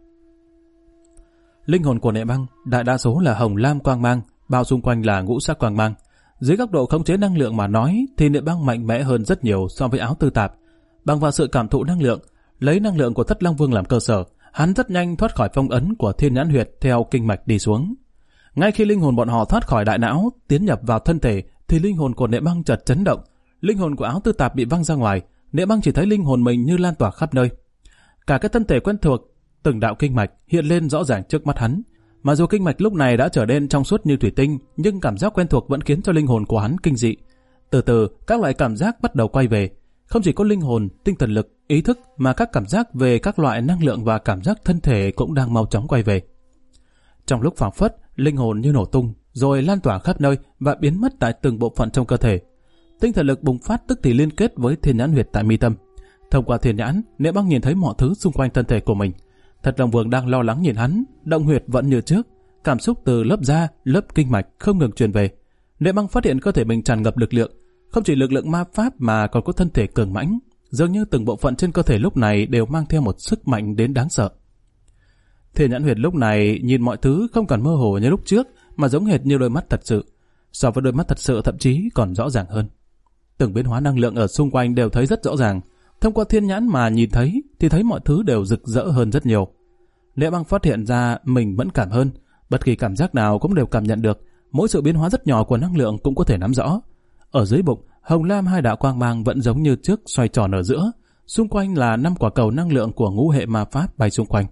Linh hồn của Niệm Băng đại đa số là hồng lam quang mang, bao xung quanh là ngũ sắc quang mang. Dưới góc độ khống chế năng lượng mà nói thì Niệm Băng mạnh mẽ hơn rất nhiều so với Áo Tư Tạp. Bằng vào sự cảm thụ năng lượng, lấy năng lượng của Thất Long Vương làm cơ sở, hắn rất nhanh thoát khỏi phong ấn của Thiên Nhãn Huyệt theo kinh mạch đi xuống. Ngay khi linh hồn bọn họ thoát khỏi đại não, tiến nhập vào thân thể, thì linh hồn của Niệm Băng chợt chấn động. Linh hồn của Áo Tư Tạp bị văng ra ngoài, Niệm Băng chỉ thấy linh hồn mình như lan tỏa khắp nơi. Cả cái thân thể quen thuộc, từng đạo kinh mạch hiện lên rõ ràng trước mắt hắn. Mà dù kinh mạch lúc này đã trở nên trong suốt như thủy tinh, nhưng cảm giác quen thuộc vẫn khiến cho linh hồn của hắn kinh dị. Từ từ, các loại cảm giác bắt đầu quay về. Không chỉ có linh hồn, tinh thần lực, ý thức, mà các cảm giác về các loại năng lượng và cảm giác thân thể cũng đang mau chóng quay về. Trong lúc phảng phất, linh hồn như nổ tung, rồi lan tỏa khắp nơi và biến mất tại từng bộ phận trong cơ thể. Tinh thần lực bùng phát tức thì liên kết với Thiên Nhãn Huyệt tại mi tâm. Thông qua thiên nhãn, Niệm Băng nhìn thấy mọi thứ xung quanh thân thể của mình. Thất Long Vương đang lo lắng nhìn hắn, động huyệt vẫn như trước, cảm xúc từ lớp da, lớp kinh mạch không ngừng truyền về. Niệm Băng phát hiện cơ thể mình tràn ngập lực lượng, không chỉ lực lượng ma pháp mà còn có thân thể cường mãnh, dường như từng bộ phận trên cơ thể lúc này đều mang theo một sức mạnh đến đáng sợ. Thiên Nhãn Huyệt lúc này nhìn mọi thứ không còn mơ hồ như lúc trước, mà giống hệt như đôi mắt thật sự. So với đôi mắt thật sự thậm chí còn rõ ràng hơn. Từng biến hóa năng lượng ở xung quanh đều thấy rất rõ ràng. Thông qua thiên nhãn mà nhìn thấy thì thấy mọi thứ đều rực rỡ hơn rất nhiều. Niệm Băng phát hiện ra mình mẫn cảm hơn, bất kỳ cảm giác nào cũng đều cảm nhận được, mỗi sự biến hóa rất nhỏ của năng lượng cũng có thể nắm rõ. Ở dưới bụng, hồng lam hai đạo quang mang vẫn giống như trước xoay tròn ở giữa, xung quanh là 5 quả cầu năng lượng của ngũ hệ ma pháp bay xung quanh.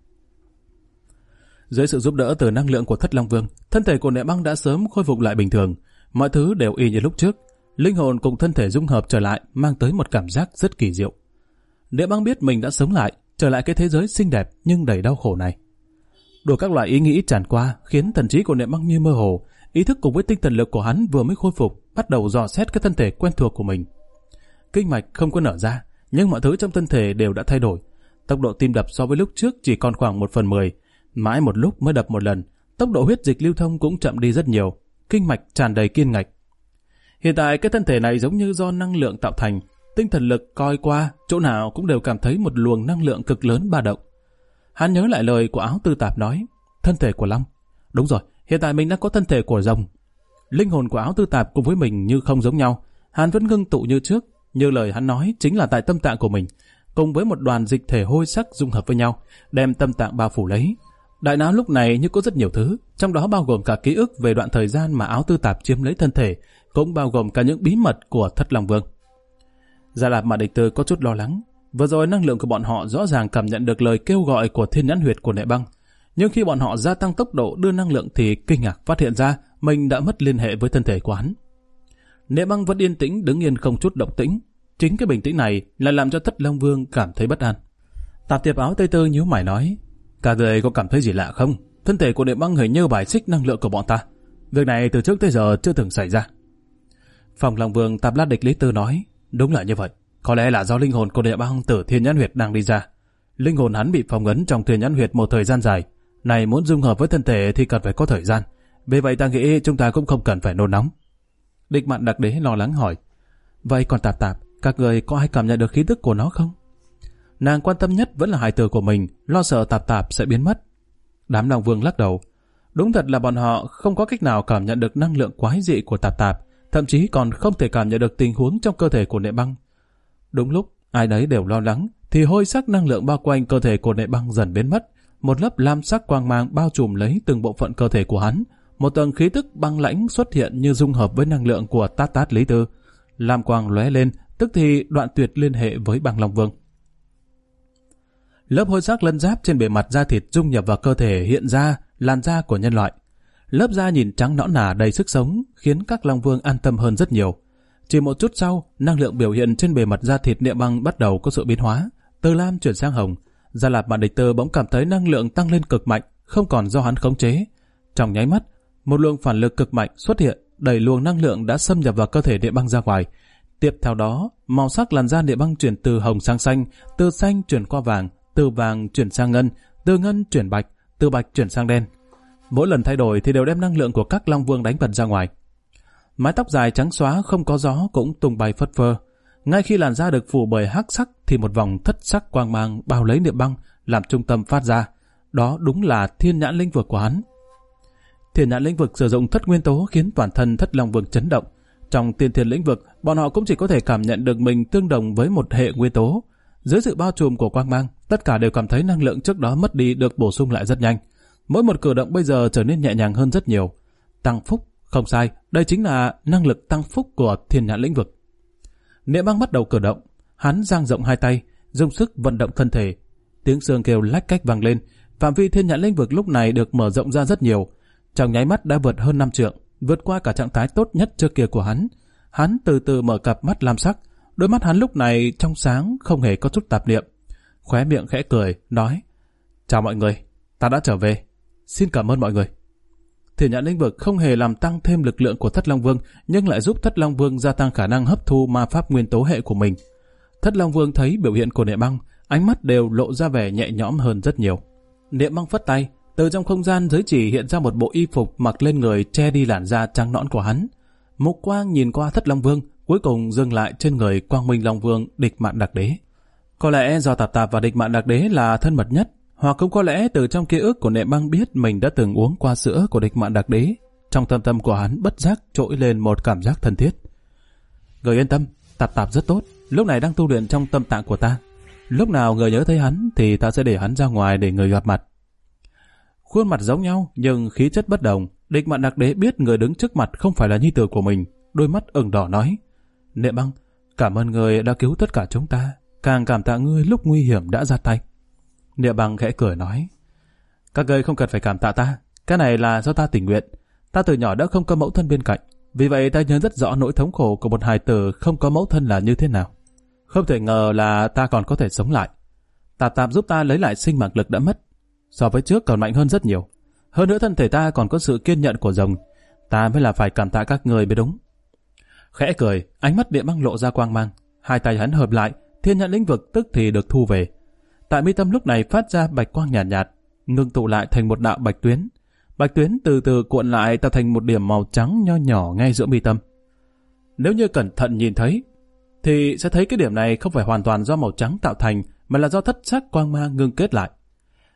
Dưới sự giúp đỡ từ năng lượng của Thất Long Vương, thân thể của Niệm Băng đã sớm khôi phục lại bình thường, mọi thứ đều y như lúc trước. Linh hồn cùng thân thể dung hợp trở lại mang tới một cảm giác rất kỳ diệu. Niệm Băng biết mình đã sống lại, trở lại cái thế giới xinh đẹp nhưng đầy đau khổ này. Đủ các loại ý nghĩ tràn qua khiến thần trí của Niệm Băng như mơ hồ, ý thức cùng với tinh thần lực của hắn vừa mới khôi phục, bắt đầu dò xét cái thân thể quen thuộc của mình. Kinh mạch không có nở ra, nhưng mọi thứ trong thân thể đều đã thay đổi. Tốc độ tim đập so với lúc trước chỉ còn khoảng 1/10, mãi một lúc mới đập một lần. Tốc độ huyết dịch lưu thông cũng chậm đi rất nhiều, kinh mạch tràn đầy kiên ngạch. Hiện tại cái thân thể này giống như do năng lượng tạo thành, tinh thần lực coi qua, chỗ nào cũng đều cảm thấy một luồng năng lượng cực lớn ba động. Hắn nhớ lại lời của Áo Tư Tạp nói, thân thể của long. Đúng rồi, hiện tại mình đã có thân thể của rồng. Linh hồn của Áo Tư Tạp cùng với mình như không giống nhau. Hắn vẫn ngưng tụ như trước, như lời hắn nói chính là tại tâm tạng của mình, cùng với một đoàn dịch thể hôi sắc dung hợp với nhau, đem tâm tạng bao phủ lấy. Đại não lúc này như có rất nhiều thứ, trong đó bao gồm cả ký ức về đoạn thời gian mà Áo Tư Tạp chiếm lấy thân thể, cũng bao gồm cả những bí mật của Thất Long Vương. Gia Lạp mà Địch Tư có chút lo lắng. Vừa rồi năng lượng của bọn họ rõ ràng cảm nhận được lời kêu gọi của Thiên Nhãn Huyệt của Nệ Băng, nhưng khi bọn họ gia tăng tốc độ đưa năng lượng thì kinh ngạc phát hiện ra mình đã mất liên hệ với thân thể của hắn. Nệ Băng vẫn yên tĩnh đứng yên không chút động tĩnh. Chính cái bình tĩnh này lại làm cho Thất Long Vương cảm thấy bất an. Tạp Tiệp Áo Tây Tư nhíu mày nói: "Cả người có cảm thấy gì lạ không? Thân thể của Nệ Băng hình như bài xích năng lượng của bọn ta. Việc này từ trước tới giờ chưa từng xảy ra." Phòng Long Vương Tạp Lát Địch Lý Tư nói: "Đúng là như vậy. Có lẽ là do linh hồn của Nệ Băng từ Thiên Nhãn Huyệt đang đi ra. Linh hồn hắn bị phong ấn trong Thiên Nhãn Huyệt một thời gian dài. Này muốn dung hợp với thân thể thì cần phải có thời gian. Vì vậy ta nghĩ chúng ta cũng không cần phải nôn nóng." Địch Mạn Đặc Đế lo lắng hỏi: "Vậy còn Tạp Tạp, các người có ai cảm nhận được khí tức của nó không?" Nàng quan tâm nhất vẫn là hài tử của mình, lo sợ Tạp Tạp sẽ biến mất. Đám Long Vương lắc đầu. Đúng thật là bọn họ không có cách nào cảm nhận được năng lượng quái dị của Tạp Tạp, thậm chí còn không thể cảm nhận được tình huống trong cơ thể của Nệ Băng. Đúng lúc ai nấy đều lo lắng, thì hôi sắc năng lượng bao quanh cơ thể của Nệ Băng dần biến mất. Một lớp lam sắc quang mang bao trùm lấy từng bộ phận cơ thể của hắn. Một tầng khí tức băng lãnh xuất hiện như dung hợp với năng lượng của Tát Tát Lý Tư. Lam quang lóe lên, tức thì đoạn tuyệt liên hệ với Băng Long Vương. Lớp hôi sắc lân giáp trên bề mặt da thịt dung nhập vào cơ thể hiện ra làn da của nhân loại. Lớp da nhìn trắng nõn nà đầy sức sống khiến các Long Vương an tâm hơn rất nhiều. Chỉ một chút sau, năng lượng biểu hiện trên bề mặt da thịt Nệ Băng bắt đầu có sự biến hóa, từ lam chuyển sang hồng. Gia Lạp Mạn Địch Tư bỗng cảm thấy năng lượng tăng lên cực mạnh, không còn do hắn khống chế. Trong nháy mắt, một luồng phản lực cực mạnh xuất hiện, đẩy luồng năng lượng đã xâm nhập vào cơ thể Nệ Băng ra ngoài. Tiếp theo đó, màu sắc làn da Nệ Băng chuyển từ hồng sang xanh, từ xanh chuyển qua vàng, từ vàng chuyển sang ngân, từ ngân chuyển bạch, từ bạch chuyển sang đen. Mỗi lần thay đổi thì đều đem năng lượng của các Long Vương đánh bật ra ngoài. Mái tóc dài trắng xóa không có gió cũng tung bay phất phơ. Ngay khi làn da được phủ bởi hắc sắc thì một vòng thất sắc quang mang bao lấy Nệ Băng làm trung tâm phát ra. Đó đúng là Thiên Nhãn Lĩnh Vực của hắn. Thiên Nhãn Lĩnh Vực sử dụng thất nguyên tố khiến toàn thân Thất Long Vương chấn động. Trong Tiên Thiên Lĩnh Vực, bọn họ cũng chỉ có thể cảm nhận được mình tương đồng với một hệ nguyên tố. Dưới sự bao trùm của quang mang, tất cả đều cảm thấy năng lượng trước đó mất đi được bổ sung lại rất nhanh. Mỗi một cử động bây giờ trở nên nhẹ nhàng hơn rất nhiều. Tăng phúc, không sai, đây chính là năng lực tăng phúc của Thiên Nhãn Lĩnh Vực. Nệ Băng bắt đầu cử động, hắn dang rộng hai tay, dùng sức vận động thân thể. Tiếng xương kêu lách cách vang lên, phạm vi Thiên Nhãn Lĩnh Vực lúc này được mở rộng ra rất nhiều. Trong nháy mắt đã vượt hơn 5 trượng, vượt qua cả trạng thái tốt nhất trước kia của hắn. Hắn từ từ mở cặp mắt lam sắc, đôi mắt hắn lúc này trong sáng không hề có chút tạp niệm. Khóe miệng khẽ cười, nói: "Chào mọi người, ta đã trở về. Xin cảm ơn mọi người." Thiên Nhãn Lĩnh Vực không hề làm tăng thêm lực lượng của Thất Long Vương, nhưng lại giúp Thất Long Vương gia tăng khả năng hấp thu ma pháp nguyên tố hệ của mình. Thất Long Vương thấy biểu hiện của Nệ Băng, ánh mắt đều lộ ra vẻ nhẹ nhõm hơn rất nhiều. Nệ Băng phất tay, từ trong không gian giới chỉ hiện ra một bộ y phục mặc lên người che đi làn da trắng nõn của hắn. Mục quang nhìn qua Thất Long Vương, cuối cùng dừng lại trên người Quang Minh Long Vương Địch Mạn Đặc Đế. Có lẽ do Tạp Tạp và Địch Mạn Đặc Đế là thân mật nhất, hoặc cũng có lẽ từ trong ký ức của Nệ Băng biết mình đã từng uống qua sữa của Địch Mạn Đặc Đế. Trong thâm tâm của hắn bất giác trỗi lên một cảm giác thân thiết. Người yên tâm, Tạp Tạp rất tốt, lúc này đang tu luyện trong tâm tạng của ta. Lúc nào người nhớ thấy hắn thì ta sẽ để hắn ra ngoài để người gặp mặt. Khuôn mặt giống nhau nhưng khí chất bất đồng. Địch Mạn Đặc Đế biết người đứng trước mặt không phải là nhi tử của mình, đôi mắt ửng đỏ nói: "Nệ Băng, cảm ơn người đã cứu tất cả chúng ta, càng cảm tạ ngươi lúc nguy hiểm đã ra tay." Nệ Băng khẽ cười nói: "Các ngươi không cần phải cảm tạ ta, cái này là do ta tình nguyện. Ta từ nhỏ đã không có mẫu thân bên cạnh, vì vậy ta nhớ rất rõ nỗi thống khổ của một hài tử không có mẫu thân là như thế nào. Không thể ngờ là ta còn có thể sống lại. Tạp Tạp giúp ta lấy lại sinh mạng lực đã mất, so với trước còn mạnh hơn rất nhiều. Hơn nữa thân thể ta còn có sự kiên nhẫn của rồng, ta mới là phải cảm tạ các người mới đúng." Khẽ cười, ánh mắt Nệ Băng lộ ra quang mang, hai tay hắn hợp lại, Thiên Nhãn Lĩnh Vực tức thì được thu về. Tại mi tâm lúc này phát ra bạch quang nhàn nhạt, ngưng tụ lại thành một đạo bạch tuyến. Bạch tuyến từ từ cuộn lại tạo thành một điểm màu trắng nho nhỏ ngay giữa mi tâm. Nếu như cẩn thận nhìn thấy, thì sẽ thấy cái điểm này không phải hoàn toàn do màu trắng tạo thành, mà là do thất sắc quang mang ngưng kết lại.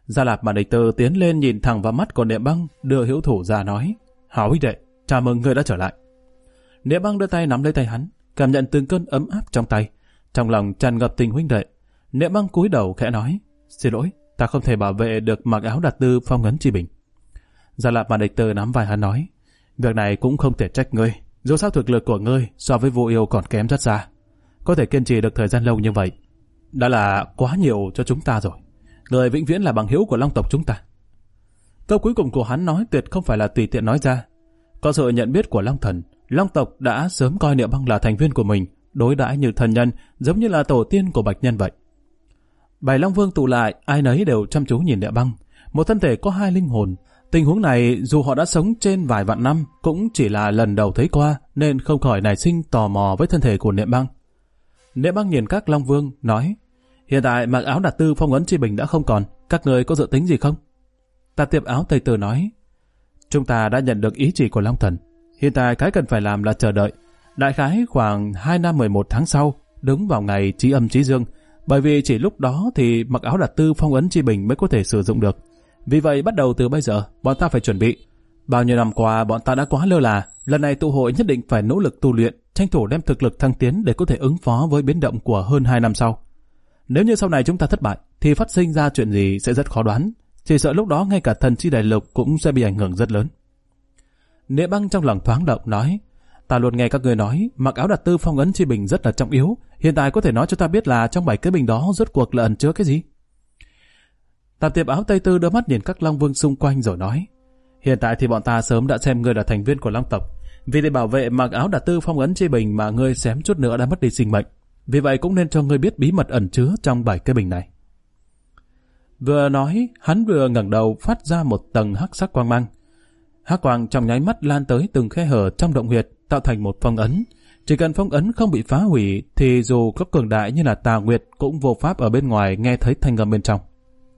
Gia Lạp Mạn Địch Tư tiến lên nhìn thẳng vào mắt của Niệm Băng, đưa hữu thủ ra nói: Hảo huynh đệ, chào mừng ngươi đã trở lại. Niệm Băng đưa tay nắm lấy tay hắn, cảm nhận từng cơn ấm áp trong tay, trong lòng tràn ngập tình huynh đệ. Niệm Băng cúi đầu khẽ nói: Xin lỗi, ta không thể bảo vệ được Mặc Áo Đạt Tư phong ấn chi bình. Gia Lạp Mạn Địch Tư nắm vai hắn nói: Việc này cũng không thể trách ngươi, dù sao thực lực của ngươi so với Vô Yêu còn kém rất xa. Có thể kiên trì được thời gian lâu như vậy đã là quá nhiều cho chúng ta rồi. Người vĩnh viễn là bằng hữu của Long tộc chúng ta. Câu cuối cùng của hắn nói tuyệt không phải là tùy tiện nói ra. Có sự nhận biết của Long Thần, Long tộc đã sớm coi Niệm Băng là thành viên của mình, đối đãi như thân nhân, giống như là tổ tiên của Bạch Nhân vậy. Bảy Long Vương tụ lại, ai nấy đều chăm chú nhìn Niệm Băng. Một thân thể có hai linh hồn. Tình huống này dù họ đã sống trên vài vạn năm cũng chỉ là lần đầu thấy qua, nên không khỏi nảy sinh tò mò với thân thể của Niệm Băng. Niệm Băng nhìn các Long Vương nói: Hiện tại Mặc Áo Đạt Tư phong ấn chi bình đã không còn, các người có dự tính gì không? Tạp Tiệp Áo Tây Tư nói: Chúng ta đã nhận được ý chỉ của Long Thần, hiện tại cái cần phải làm là chờ đợi. Đại khái khoảng 2 năm 11 tháng sau, đúng vào ngày Chí Âm Chí Dương, bởi vì chỉ lúc đó thì Mặc Áo Đạt Tư phong ấn chi bình mới có thể sử dụng được. Vì vậy bắt đầu từ bây giờ, bọn ta phải chuẩn bị. Bao nhiêu năm qua bọn ta đã quá lơ là, lần này tụ hội nhất định phải nỗ lực tu luyện, tranh thủ đem thực lực thăng tiến để có thể ứng phó với biến động của hơn 2 năm sau. Nếu như sau này chúng ta thất bại, thì phát sinh ra chuyện gì sẽ rất khó đoán. Chỉ sợ lúc đó ngay cả thần chi đại lục cũng sẽ bị ảnh hưởng rất lớn. Niệm Băng trong lòng thoáng động nói: Ta luôn nghe các người nói Mặc Áo Đạt Tư phong ấn chi bình rất là trọng yếu. Hiện tại có thể nói cho ta biết là trong 7 cái bình đó rốt cuộc là ẩn chứa cái gì? Tạp Tiệp Áo Tây Tư đưa mắt nhìn các Long Vương xung quanh rồi nói: Hiện tại thì bọn ta sớm đã xem ngươi là thành viên của Long tộc. Vì để bảo vệ Mặc Áo Đạt Tư phong ấn chi bình mà ngươi xém chút nữa đã mất đi sinh mệnh. Vì vậy cũng nên cho ngươi biết bí mật ẩn chứa trong 7 cái bình này. Vừa nói, hắn vừa ngẩng đầu phát ra một tầng hắc sắc quang mang. Hắc quang trong nháy mắt lan tới từng khe hở trong động huyệt, tạo thành một phong ấn. Chỉ cần phong ấn không bị phá hủy, thì dù có cường đại như là Tà Nguyệt cũng vô pháp ở bên ngoài nghe thấy thanh âm bên trong.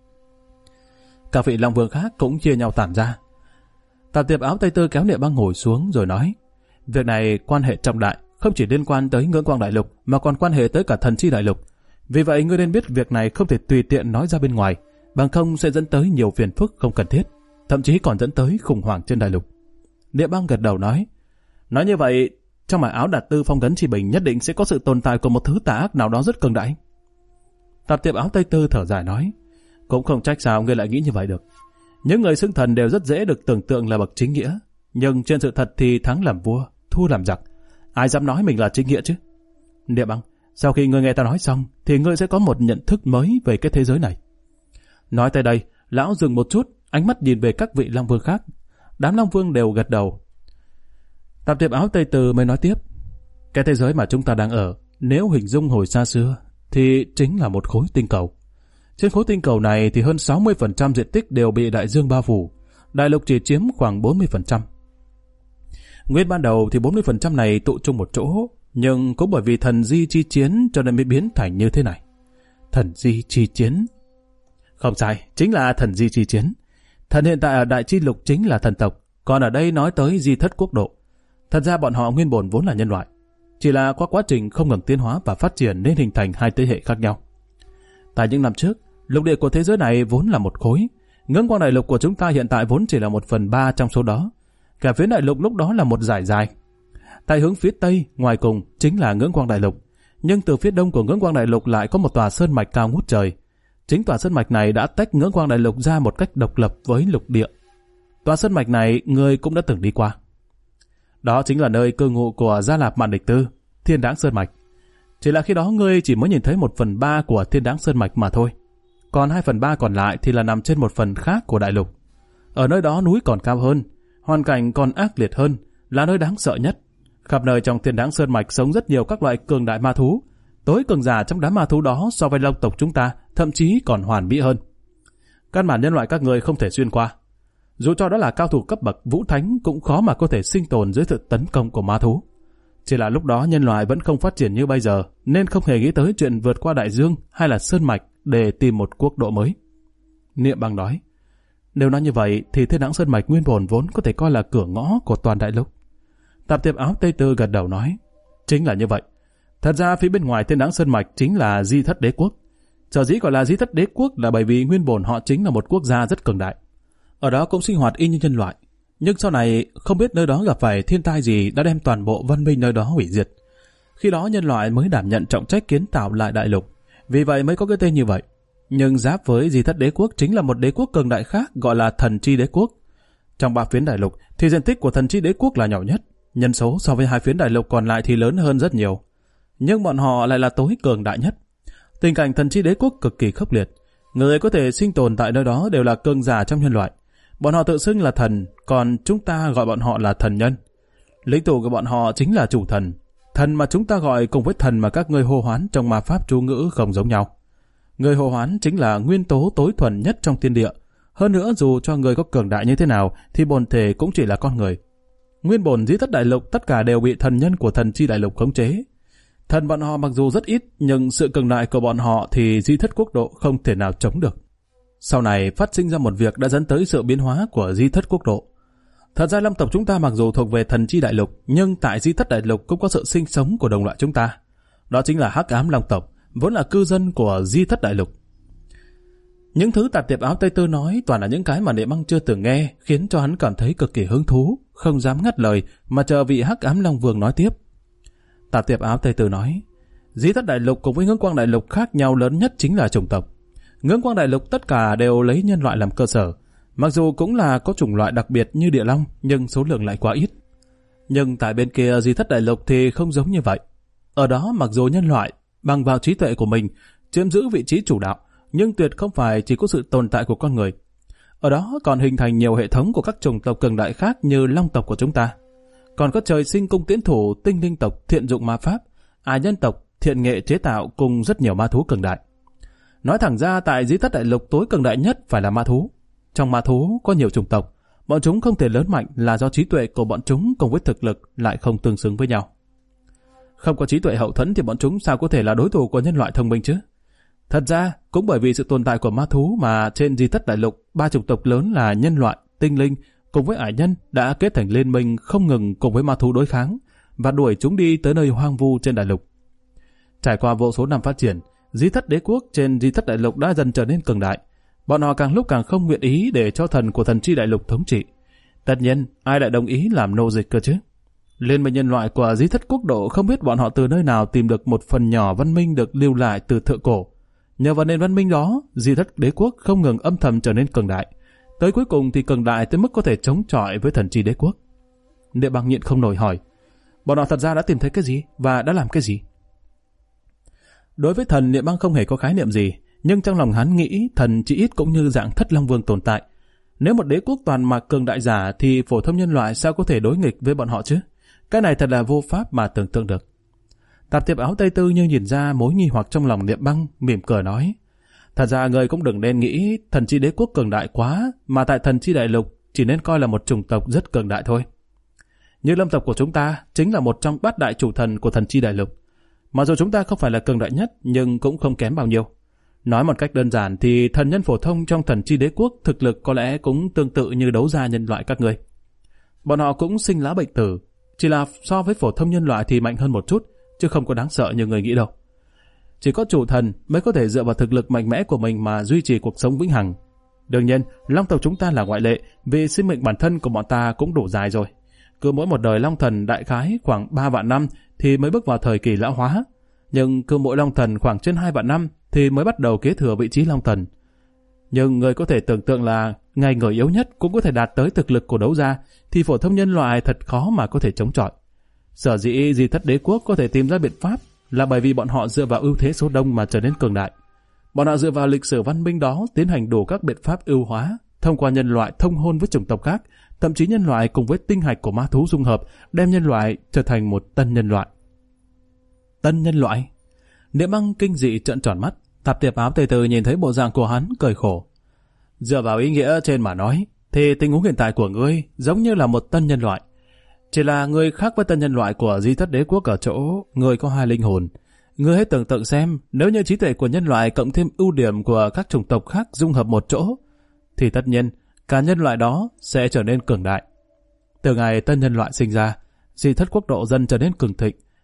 Các vị Long Vương khác cũng chia nhau tản ra. Tạp Tiệp Áo Tây Tư kéo Niệm Băng ngồi xuống rồi nói: Việc này quan hệ trọng đại, không chỉ liên quan tới Ngưỡng Quang Đại Lục mà còn quan hệ tới cả Thần Chi Đại Lục. Vì vậy ngươi nên biết việc này không thể tùy tiện nói ra bên ngoài, bằng không sẽ dẫn tới nhiều phiền phức không cần thiết, thậm chí còn dẫn tới khủng hoảng trên đại lục. Niệm Băng gật đầu nói: Nói như vậy, trong Mặc Áo Đạt Tư phong ấn chi bình nhất định sẽ có sự tồn tại của một thứ tà ác nào đó rất cường đại. Tạp Tiệp Áo Tây Tư thở dài nói: Cũng không trách sao ngươi lại nghĩ như vậy được. Những người xưng thần đều rất dễ được tưởng tượng là bậc chính nghĩa, nhưng trên sự thật thì thắng làm vua, thua làm giặc. Ai dám nói mình là chính nghĩa chứ? Niệm Băng, sau khi ngươi nghe ta nói xong, thì ngươi sẽ có một nhận thức mới về cái thế giới này. Nói tới đây, lão dừng một chút, ánh mắt nhìn về các vị Long Vương khác. Đám Long Vương đều gật đầu. Tạp Tiệp Áo Tây Tư mới nói tiếp: Cái thế giới mà chúng ta đang ở, nếu hình dung hồi xa xưa, thì chính là một khối tinh cầu. Trên khối tinh cầu này thì hơn 60% diện tích đều bị đại dương bao phủ, đại lục chỉ chiếm khoảng 40%. Nguyên ban đầu thì 40% này tụ chung một chỗ, nhưng cũng bởi vì thần di chi chiến cho nên mới biến thành như thế này. Thần di chi chiến? Không sai, chính là thần di chi chiến. Thần hiện tại ở đại chi lục chính là thần tộc, còn ở đây nói tới di thất quốc độ. Thật ra bọn họ nguyên bổn vốn là nhân loại, chỉ là qua quá trình không ngừng tiến hóa và phát triển nên hình thành hai thế hệ khác nhau. Tại những năm trước, lục địa của thế giới này vốn là một khối. Ngưỡng Quang Đại Lục của chúng ta hiện tại vốn chỉ là 1/3 trong số đó. Cả phía đại lục lúc đó là một dải dài. Tại hướng phía tây, ngoài cùng chính là Ngưỡng Quang Đại Lục. Nhưng từ phía đông của Ngưỡng Quang Đại Lục lại có một tòa sơn mạch cao ngút trời. Chính tòa sơn mạch này đã tách Ngưỡng Quang Đại Lục ra một cách độc lập với lục địa. Tòa sơn mạch này ngươi cũng đã từng đi qua. Đó chính là nơi cư ngụ của Gia Lạp Mạn Địch Tư, Thiên Đáng Sơn Mạch. Chỉ là khi đó ngươi chỉ mới nhìn thấy 1/3 của Thiên Đáng Sơn Mạch mà thôi. Còn 2/3 còn lại thì là nằm trên một phần khác của đại lục. Ở nơi đó núi còn cao hơn, hoàn cảnh còn ác liệt hơn, là nơi đáng sợ nhất. Khắp nơi trong Thiên Đáng Sơn Mạch sống rất nhiều các loại cường đại ma thú. Tối cường giả trong đám ma thú đó so với Long tộc chúng ta thậm chí còn hoàn mỹ hơn. Căn bản nhân loại các người không thể xuyên qua. Dù cho đó là cao thủ cấp bậc vũ thánh cũng khó mà có thể sinh tồn dưới sự tấn công của ma thú. Chỉ là lúc đó nhân loại vẫn không phát triển như bây giờ, nên không hề nghĩ tới chuyện vượt qua đại dương hay là sơn mạch để tìm một quốc độ mới. Niệm Băng nói: Nếu nói như vậy thì Thiên Đáng Sơn Mạch nguyên bổn vốn có thể coi là cửa ngõ của toàn đại lục. Tạp Tiệp Áo Tây Tư gật đầu nói: Chính là như vậy. Thật ra phía bên ngoài Thiên Đáng Sơn Mạch chính là Di Thất Đế Quốc. Sở dĩ gọi là Di Thất Đế Quốc là bởi vì nguyên bổn họ chính là một quốc gia rất cường đại. Ở đó cũng sinh hoạt y như nhân loại. Nhưng sau này không biết nơi đó gặp phải thiên tai gì đã đem toàn bộ văn minh nơi đó hủy diệt. Khi đó nhân loại mới đảm nhận trọng trách kiến tạo lại đại lục. Vì vậy mới có cái tên như vậy. Nhưng giáp với Di Thất Đế Quốc chính là một đế quốc cường đại khác gọi là Thần Chi Đế Quốc. Trong 3 phiến đại lục thì diện tích của Thần Chi Đế Quốc là nhỏ nhất. Nhân số so với 2 phiến đại lục còn lại thì lớn hơn rất nhiều. Nhưng bọn họ lại là tối cường đại nhất. Tình cảnh Thần Chi Đế Quốc cực kỳ khốc liệt. Người có thể sinh tồn tại nơi đó đều là cường giả trong nhân loại. Bọn họ tự xưng là thần, còn chúng ta gọi bọn họ là thần nhân. Lãnh tụ của bọn họ chính là chủ thần. Thần mà chúng ta gọi cùng với thần mà các ngươi hô hoán trong ma pháp chú ngữ không giống nhau. Người hô hoán chính là nguyên tố tối thuần nhất trong thiên địa. Hơn nữa dù cho người có cường đại như thế nào thì bổn thể cũng chỉ là con người. Nguyên bổn Di Thất Đại Lục tất cả đều bị thần nhân của Thần Chi Đại Lục khống chế. Thần bọn họ mặc dù rất ít nhưng sự cường đại của bọn họ thì Di Thất Quốc độ không thể nào chống được. Sau này phát sinh ra một việc đã dẫn tới sự biến hóa của Di Thất Quốc độ. Thật ra Long tộc chúng ta mặc dù thuộc về Thần Chi Đại Lục nhưng tại Di Thất Đại Lục cũng có sự sinh sống của đồng loại chúng ta. Đó chính là Hắc Ám Long tộc, vốn là cư dân của Di Thất Đại Lục. Những thứ Tạp Tiệp Áo Tây Tư nói toàn là những cái mà Niệm Băng chưa từng nghe, khiến cho hắn cảm thấy cực kỳ hứng thú, không dám ngắt lời mà chờ vị Hắc Ám Long Vương nói tiếp. Tạp Tiệp Áo Tây Tư nói, Di Thất Đại Lục cùng với Ngưỡng Quang Đại Lục khác nhau lớn nhất chính là chủng tộc. Ngưỡng Quang Đại Lục tất cả đều lấy nhân loại làm cơ sở, mặc dù cũng là có chủng loại đặc biệt như địa long nhưng số lượng lại quá ít. Nhưng tại bên kia Di Thất Đại Lục thì không giống như vậy. Ở đó mặc dù nhân loại bằng vào trí tuệ của mình chiếm giữ vị trí chủ đạo, nhưng tuyệt không phải chỉ có sự tồn tại của con người. Ở đó còn hình thành nhiều hệ thống của các chủng tộc cường đại khác như Long tộc của chúng ta. Còn có trời sinh cung tiễn thủ, tinh linh tộc thiện dụng ma pháp, ải nhân tộc thiện nghệ chế tạo cùng rất nhiều ma thú cường đại. Nói thẳng ra tại Di Thất Đại Lục tối cường đại nhất phải là ma thú. Trong ma thú có nhiều chủng tộc, bọn chúng không thể lớn mạnh là do trí tuệ của bọn chúng cùng với thực lực lại không tương xứng với nhau. Không có trí tuệ hậu thuẫn thì bọn chúng sao có thể là đối thủ của nhân loại thông minh chứ? Thật ra, cũng bởi vì sự tồn tại của ma thú mà trên Di Thất Đại Lục, 3 chủng tộc lớn là nhân loại, tinh linh cùng với ải nhân đã kết thành liên minh không ngừng cùng với ma thú đối kháng và đuổi chúng đi tới nơi hoang vu trên đại lục. Trải qua vô số năm phát triển, Di Thất Đế Quốc trên Di Thất Đại Lục đã dần trở nên cường đại. Bọn họ càng lúc càng không nguyện ý để cho thần của Thần Chi Đại Lục thống trị. Tất nhiên, ai lại đồng ý làm nô dịch cơ chứ? Liên minh nhân loại của Di Thất Quốc độ không biết bọn họ từ nơi nào tìm được một phần nhỏ văn minh được lưu lại từ thượng cổ. Nhờ vào nền văn minh đó, Di Thất Đế Quốc không ngừng âm thầm trở nên cường đại. Tới cuối cùng thì cường đại tới mức có thể chống chọi với Thần Chi Đế Quốc. Niệm Băng nhịn không nổi hỏi, bọn họ thật ra đã tìm thấy cái gì và đã làm cái gì? Đối với thần, Niệm Băng không hề có khái niệm gì, nhưng trong lòng hắn nghĩ thần chỉ ít cũng như dạng Thất Long Vương tồn tại. Nếu một đế quốc toàn mạc cường đại giả thì phổ thông nhân loại sao có thể đối nghịch với bọn họ chứ? Cái này thật là vô pháp mà tưởng tượng được. Tạp Tiệp Áo Tây Tư như nhìn ra mối nghi hoặc trong lòng Niệm Băng, mỉm cười nói, thật ra người cũng đừng nên nghĩ Thần Chi Đế Quốc cường đại quá, mà tại Thần Chi Đại Lục chỉ nên coi là một chủng tộc rất cường đại thôi. Như Lâm tộc của chúng ta chính là một trong 8 đại chủ thần của Thần Chi Đại Lục. Mặc dù chúng ta không phải là cường đại nhất nhưng cũng không kém bao nhiêu. Nói một cách đơn giản thì thần nhân phổ thông trong Thần Chi Đế Quốc thực lực có lẽ cũng tương tự như đấu gia nhân loại các ngươi. Bọn họ cũng sinh lão bệnh tử, chỉ là so với phổ thông nhân loại thì mạnh hơn một chút, chứ không có đáng sợ như người nghĩ đâu. Chỉ có chủ thần mới có thể dựa vào thực lực mạnh mẽ của mình mà duy trì cuộc sống vĩnh hằng. Đương nhiên, Long tộc chúng ta là ngoại lệ, vì sinh mệnh bản thân của bọn ta cũng đủ dài rồi. Cứ mỗi một đời Long thần đại khái khoảng 3 vạn năm thì mới bước vào thời kỳ lão hóa. Nhưng cứ mỗi Long thần khoảng trên 2 vạn năm thì mới bắt đầu kế thừa vị trí Long thần. Nhưng người có thể tưởng tượng là ngay người yếu nhất cũng có thể đạt tới thực lực của đấu gia thì phổ thông nhân loại thật khó mà có thể chống chọi. Sở dĩ Di Thất Đế Quốc có thể tìm ra biện pháp là bởi vì bọn họ dựa vào ưu thế số đông mà trở nên cường đại. Bọn họ dựa vào lịch sử văn minh đó tiến hành đủ các biện pháp ưu hóa, thông qua nhân loại thông hôn với chủng tộc khác, thậm chí nhân loại cùng với tinh hạch của ma thú dung hợp, đem nhân loại trở thành một tân nhân loại. Tân nhân loại? Niệm Băng kinh dị trợn tròn mắt. Tạp Tiệp Áo Tây Tư nhìn thấy bộ dạng của hắn cười khổ. Dựa vào ý nghĩa trên mà nói, thì tình huống hiện tại của ngươi giống như là một tân nhân loại. Chỉ là ngươi khác với tân nhân loại của Di Thất Đế Quốc ở chỗ ngươi có 2 linh hồn. Ngươi hãy tưởng tượng xem, nếu như trí tuệ của nhân loại cộng thêm ưu điểm của các chủng tộc khác dung hợp một chỗ, thì tất nhiên cả nhân loại đó sẽ trở nên cường đại. Từ ngày tân nhân loại sinh ra, Di Thất Quốc độ dần trở nên cường thịnh,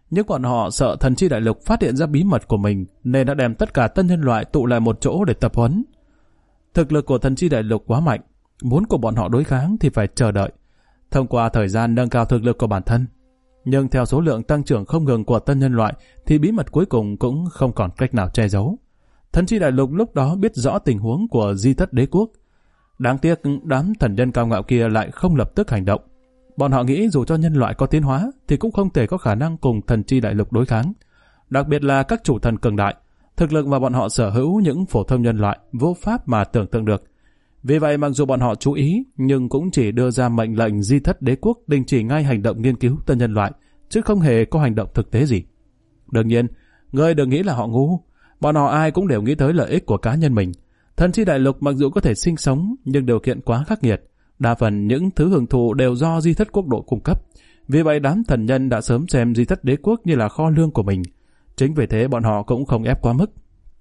Nhưng bọn họ sợ thần chi đại lục phát hiện ra bí mật của mình nên đã đem tất cả tân nhân loại tụ lại một chỗ để tập huấn. Thực lực của thần chi đại lục quá mạnh, muốn của bọn họ đối kháng thì phải chờ đợi, thông qua thời gian nâng cao thực lực của bản thân. Nhưng theo số lượng tăng trưởng không ngừng của tân nhân loại thì bí mật cuối cùng cũng không còn cách nào che giấu. Thần chi đại lục lúc đó biết rõ tình huống của Di Thất Đế quốc. Đáng tiếc đám thần nhân cao ngạo kia lại không lập tức hành động. Bọn họ nghĩ dù cho nhân loại có tiến hóa thì cũng không thể có khả năng cùng thần chi đại lục đối kháng. Đặc biệt là các chủ thần cường đại, thực lực mà bọn họ sở hữu những phổ thông nhân loại vô pháp mà tưởng tượng được. Vì vậy mặc dù bọn họ chú ý nhưng cũng chỉ đưa ra mệnh lệnh Di Thất Đế quốc đình chỉ ngay hành động nghiên cứu tân nhân loại, chứ không hề có hành động thực tế gì. Đương nhiên, ngươi đừng nghĩ là họ ngu, bọn họ ai cũng đều nghĩ tới lợi ích của cá nhân mình. Thần chi đại lục mặc dù có thể sinh sống nhưng điều kiện quá khắc nghiệt, đa phần những thứ hưởng thụ đều do Di Thất quốc độ cung cấp. Vì vậy đám thần nhân đã sớm xem Di Thất Đế quốc như là kho lương của mình. Chính vì thế bọn họ cũng không ép quá mức.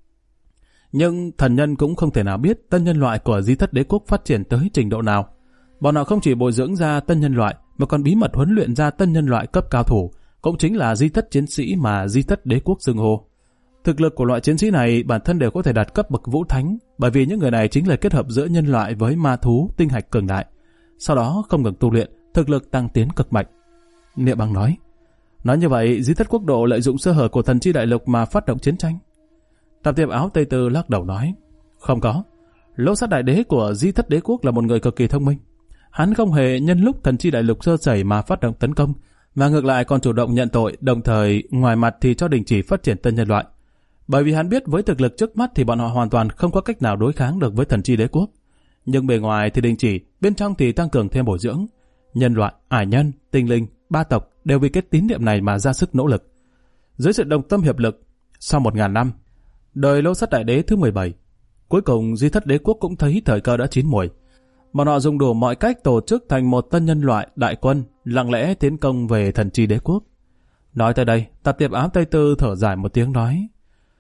Nhưng thần nhân cũng không thể nào biết tân nhân loại của Di Thất Đế quốc phát triển tới trình độ nào. Bọn họ không chỉ bồi dưỡng ra tân nhân loại mà còn bí mật huấn luyện ra tân nhân loại cấp cao thủ, cũng chính là Di Thất chiến sĩ mà Di Thất Đế quốc xưng hô. Thực lực của loại chiến sĩ này bản thân đều có thể đạt cấp bậc vũ thánh, bởi vì những người này chính là kết hợp giữa nhân loại với ma thú tinh hạch cường đại. Sau đó không ngừng tu luyện, thực lực tăng tiến cực mạnh. Niệm Băng nói như vậy Di Thất quốc độ lợi dụng sơ hở của thần chi đại lục mà phát động chiến tranh. Tạp Tiệp áo Tây Tư lắc đầu nói, không có. Lỗ Sát đại đế của Di Thất Đế quốc là một người cực kỳ thông minh. Hắn không hề nhân lúc thần chi đại lục sơ sẩy mà phát động tấn công, và ngược lại còn chủ động nhận tội, đồng thời ngoài mặt thì cho đình chỉ phát triển tân nhân loại. Bởi vì hắn biết với thực lực trước mắt thì bọn họ hoàn toàn không có cách nào đối kháng được với thần chi đế quốc. Nhưng bề ngoài thì đình chỉ, bên trong thì tăng cường thêm bồi dưỡng. Nhân loại, ải nhân, tinh linh, ba tộc đều vì cái tín niệm này mà ra sức nỗ lực. Dưới sự đồng tâm hiệp lực, sau 1000 năm, đời Lô Sắt đại đế thứ 17, cuối cùng Di Thất Đế quốc cũng thấy thời cơ đã chín muồi. Bọn họ dùng đủ mọi cách tổ chức thành một tân nhân loại đại quân, lặng lẽ tiến công về thần chi đế quốc. Nói tới đây, Tạp Tiệp áo Tây Tư thở dài một tiếng nói,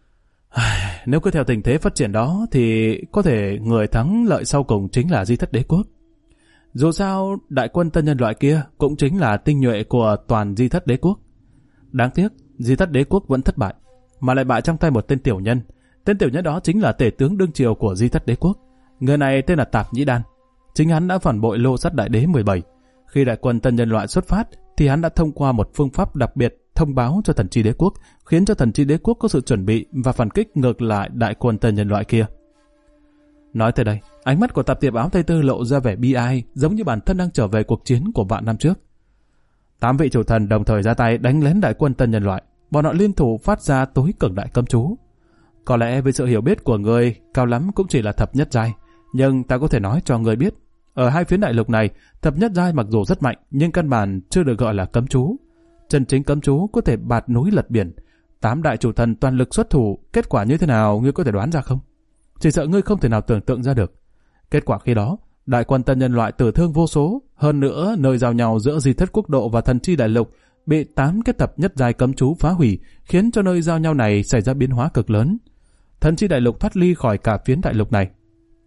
nếu cứ theo tình thế phát triển đó thì có thể người thắng lợi sau cùng chính là Di Thất Đế quốc. Dù sao, đại quân tân nhân loại kia cũng chính là tinh nhuệ của toàn Di Thất Đế quốc. Đáng tiếc, Di Thất Đế quốc vẫn thất bại, mà lại bại trong tay một tên tiểu nhân. Tên tiểu nhân đó chính là tể tướng đương triều của Di Thất Đế quốc. Người này tên là Tạp Nhĩ Đan. Chính hắn đã phản bội Lô Sắt đại đế 17. Khi đại quân tân nhân loại xuất phát, thì hắn đã thông qua một phương pháp đặc biệt thông báo cho thần chi đế quốc, khiến cho thần chi đế quốc có sự chuẩn bị và phản kích ngược lại đại quân tân nhân loại kia. Nói tới đây, ánh mắt của Tạp Tiệp áo Tây Tư lộ ra vẻ bi ai, giống như bản thân đang trở về cuộc chiến của vạn năm trước. 8 vị chủ thần đồng thời ra tay đánh lén đại quân tân nhân loại. Bọn họ liên thủ phát ra tối cường đại cấm chú. Có lẽ với sự hiểu biết của người, cao lắm cũng chỉ là thập nhất giai, nhưng ta có thể nói cho người biết, ở hai phiến đại lục này, thập nhất giai mặc dù rất mạnh, nhưng căn bản chưa được gọi là cấm chú. Chân chính cấm chú có thể bạt núi lật biển. 8 đại chủ thần toàn lực xuất thủ, kết quả như thế nào ngươi có thể đoán ra không? Chỉ sợ ngươi không thể nào tưởng tượng ra được. Kết quả khi đó, đại quân tân nhân loại tử thương vô số, hơn nữa nơi giao nhau giữa Di Thất quốc độ và thần chi đại lục bị 8 cái thập nhất giai cấm chú phá hủy, khiến cho nơi giao nhau này xảy ra biến hóa cực lớn. Thần chi đại lục thoát ly khỏi cả phiến đại lục này.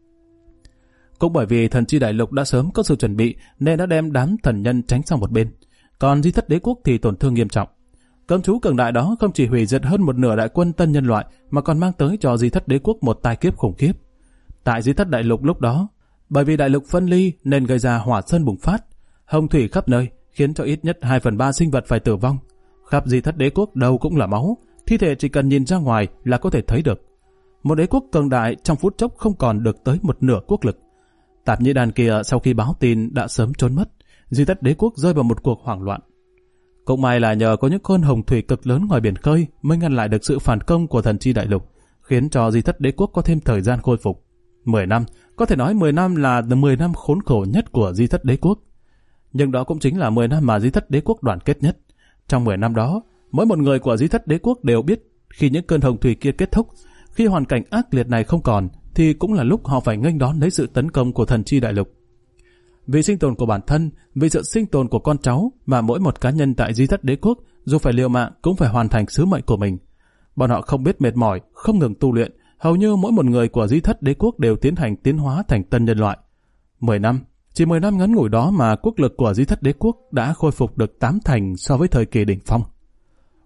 Cũng bởi vì thần chi đại lục đã sớm có sự chuẩn bị nên đã đem đám thần nhân tránh sang một bên. Còn Di Thất Đế quốc thì tổn thương nghiêm trọng. Cấm chú cường đại đó không chỉ hủy diệt hơn một nửa đại quân tân nhân loại mà còn mang tới cho Di Thất Đế quốc một tai kiếp khủng khiếp. Tại Di Thất đại lục lúc đó, bởi vì đại lục phân ly nên gây ra hỏa sơn bùng phát, hồng thủy khắp nơi, khiến cho ít nhất 2/3 sinh vật phải tử vong. Khắp Di Thất Đế quốc đâu cũng là máu, thi thể chỉ cần nhìn ra ngoài là có thể thấy được. Một đế quốc cường đại trong phút chốc không còn được tới một nửa quốc lực. Tạp Nhĩ Đan kia sau khi báo tin đã sớm trốn mất, Di Thất Đế quốc rơi vào một cuộc hoảng loạn. Cũng may là nhờ có những cơn hồng thủy cực lớn ngoài biển khơi mới ngăn lại được sự phản công của thần chi đại lục, khiến cho Di Thất Đế quốc có thêm thời gian khôi phục. 10 năm, có thể nói 10 năm là 10 năm khốn khổ nhất của Di Thất Đế quốc. Nhưng đó cũng chính là 10 năm mà Di Thất Đế quốc đoàn kết nhất. Trong 10 năm đó, mỗi một người của Di Thất Đế quốc đều biết khi những cơn hồng thủy kia kết thúc, khi hoàn cảnh ác liệt này không còn, thì cũng là lúc họ phải nghênh đón lấy sự tấn công của thần chi đại lục. Vì sinh tồn của bản thân, vì sự sinh tồn của con cháu mà mỗi một cá nhân tại Di Thất Đế quốc dù phải liều mạng cũng phải hoàn thành sứ mệnh của mình. Bọn họ không biết mệt mỏi, không ngừng tu luyện, hầu như mỗi một người của Di Thất Đế quốc đều tiến hành tiến hóa thành tân nhân loại. 10 năm, chỉ 10 năm ngắn ngủi đó mà quốc lực của Di Thất Đế quốc đã khôi phục được 8 thành so với thời kỳ đỉnh phong.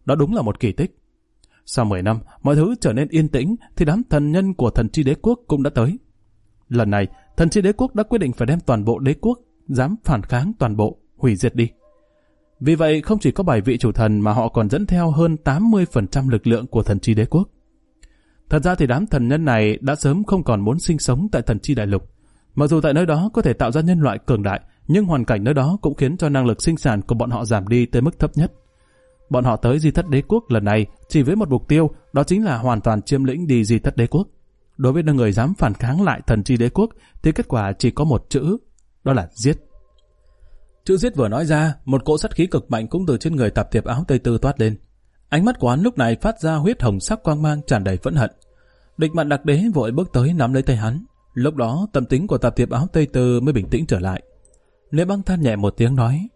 Đó đúng là một kỳ tích. Sau 10 năm, mọi thứ trở nên yên tĩnh thì đám thần nhân của thần chi đế quốc cũng đã tới. Lần này, thần chi đế quốc đã quyết định phải đem toàn bộ đế quốc dám phản kháng toàn bộ, hủy diệt đi. Vì vậy, không chỉ có 7 vị chủ thần mà họ còn dẫn theo hơn 80% lực lượng của thần chi đế quốc. Thật ra thì đám thần nhân này đã sớm không còn muốn sinh sống tại thần chi đại lục. Mặc dù tại nơi đó có thể tạo ra nhân loại cường đại, nhưng hoàn cảnh nơi đó cũng khiến cho năng lực sinh sản của bọn họ giảm đi tới mức thấp nhất. Bọn họ tới Di Thất Đế Quốc lần này chỉ với một mục tiêu, đó chính là hoàn toàn chiếm lĩnh đi Di Thất Đế Quốc. Đối với người dám phản kháng lại thần chi đế quốc thì kết quả chỉ có một chữ, đó là giết. Chữ giết vừa nói ra, một cỗ sát khí cực mạnh cũng từ trên người Tạp Tiệp áo Tây Tư toát lên. Ánh mắt của hắn lúc này phát ra huyết hồng sắc quang mang tràn đầy phẫn hận. Địch Mạn Đặc Đế vội bước tới nắm lấy tay hắn. Lúc đó tâm tính của Tạp Tiệp áo Tây Tư mới bình tĩnh trở lại. Liễu Băng than nhẹ một tiếng nói: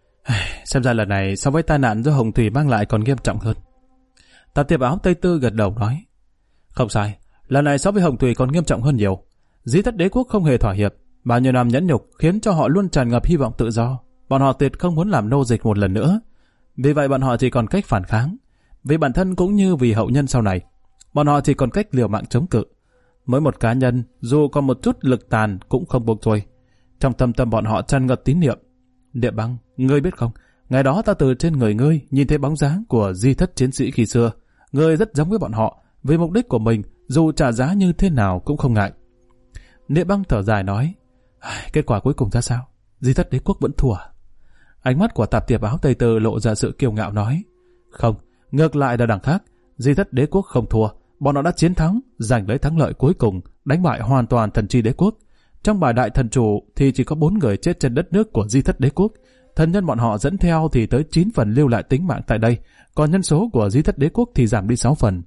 xem ra lần này so với tai nạn do Hồng Thủy mang lại còn nghiêm trọng hơn. Tạp Tiệp áo Tây Tư gật đầu nói: không sai, lần này so với Hồng Thủy còn nghiêm trọng hơn nhiều. Di Thất Đế Quốc không hề thỏa hiệp, bao nhiêu năm nhẫn nhục khiến cho họ luôn tràn ngập hy vọng tự do. Bọn họ tuyệt không muốn làm nô dịch một lần nữa. Vì vậy bọn họ chỉ còn cách phản kháng. Vì bản thân cũng như vì hậu nhân sau này, bọn họ chỉ còn cách liều mạng chống cự. Mỗi một cá nhân dù còn một chút lực tàn cũng không buông xuôi. Trong thâm tâm bọn họ tràn ngập tín niệm. Địa Băng, ngươi biết không, ngày đó ta từ trên người ngươi nhìn thấy bóng dáng của Di Thất chiến sĩ khi xưa. Ngươi rất giống với bọn họ, vì mục đích của mình dù trả giá như thế nào cũng không ngại. Địa Băng thở dài nói: kết quả cuối cùng ra sao? Di Thất Đế Quốc vẫn thua. Ánh mắt của Tạp Tiệp áo Tây Tư lộ ra sự kiêu ngạo nói: không, ngược lại là đằng khác. Di Thất Đế Quốc không thua, bọn họ đã chiến thắng, giành lấy thắng lợi cuối cùng, đánh bại hoàn toàn thần chi đế quốc. Trong bài đại thần chủ thì chỉ có 4 người chết trên đất nước của Di Thất Đế Quốc. Thần nhân bọn họ dẫn theo thì tới 9 phần lưu lại tính mạng tại đây, còn nhân số của Di Thất Đế Quốc thì giảm đi 6 phần.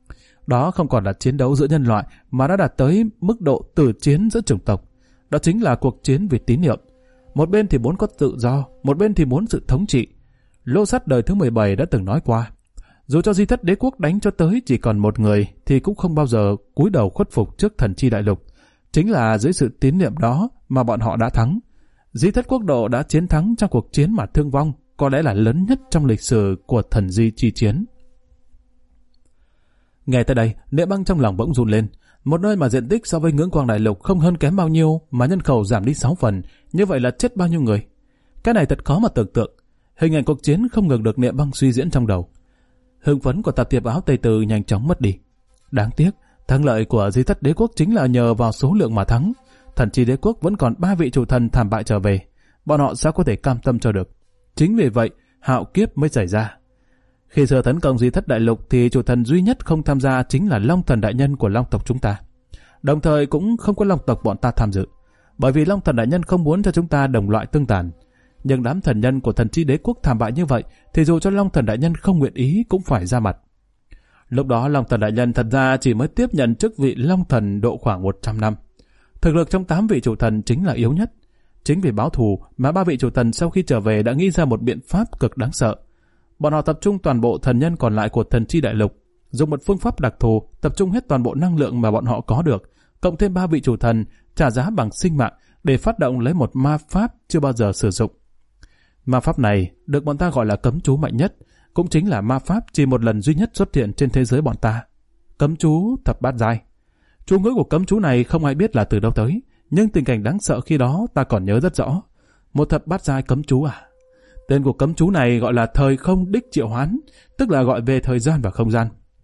Đó không còn là chiến đấu giữa nhân loại mà đã đạt tới mức độ tử chiến giữa chủng tộc. Đó chính là cuộc chiến vì tín niệm. Một bên thì muốn có tự do, một bên thì muốn sự thống trị. Lô Sắt đời thứ 17 đã từng nói qua, dù cho Di Thất Đế Quốc đánh cho tới chỉ còn một người thì cũng không bao giờ cúi đầu khuất phục trước thần chi đại lục. Chính là dưới sự tín niệm đó mà bọn họ đã thắng. Di Thất Quốc độ đã chiến thắng trong cuộc chiến mà thương vong có lẽ là lớn nhất trong lịch sử của thần di chi chiến. Nghe tới đây, Địa Băng trong lòng bỗng run lên. Một nơi mà diện tích so với Ngưỡng Quang đại lục không hơn kém bao nhiêu mà nhân khẩu giảm đi 6 phần, như vậy là chết bao nhiêu người? Cái này thật khó mà tưởng tượng. Hình ảnh cuộc chiến không ngừng được Địa Băng suy diễn trong đầu. Hưng phấn của Tạp Tiệp áo Tây Tư nhanh chóng mất đi. Đáng tiếc, thắng lợi của Di Thất Đế Quốc chính là nhờ vào số lượng mà thắng. Thần chi đế quốc vẫn còn 3 vị chủ thần thảm bại trở về. Bọn họ sao có thể cam tâm cho được? Chính vì vậy, hạo kiếp mới xảy ra. Khi xưa tấn công Di Thất đại lục thì chủ thần duy nhất không tham gia chính là Long Thần đại nhân của Long tộc chúng ta. Đồng thời cũng không có Long tộc bọn ta tham dự, bởi vì Long Thần đại nhân không muốn cho chúng ta đồng loại tương tàn. Nhưng đám thần nhân của thần chi đế quốc thảm bại như vậy thì dù cho Long Thần đại nhân không nguyện ý cũng phải ra mặt. Lúc đó Long Thần đại nhân thật ra chỉ mới tiếp nhận chức vị Long Thần độ khoảng 100 năm. Thực lực trong 8 vị chủ thần chính là yếu nhất. Chính vì báo thù mà 3 vị chủ thần sau khi trở về đã nghĩ ra một biện pháp cực đáng sợ. Bọn họ tập trung toàn bộ thần nhân còn lại của thần chi đại lục, dùng một phương pháp đặc thù tập trung hết toàn bộ năng lượng mà bọn họ có được, cộng thêm 3 vị chủ thần trả giá bằng sinh mạng để phát động lấy một ma pháp chưa bao giờ sử dụng. Ma pháp này được bọn ta gọi là cấm chú mạnh nhất, cũng chính là ma pháp chỉ một lần duy nhất xuất hiện trên thế giới bọn ta. Cấm chú thập bát giai. Chú ngữ của cấm chú này không ai biết là từ đâu tới, nhưng tình cảnh đáng sợ khi đó ta còn nhớ rất rõ. Một thập bát giai cấm chú à? Tên của cấm chú này gọi là thời không đích triệu hoán, tức là gọi về thời gian và không gian.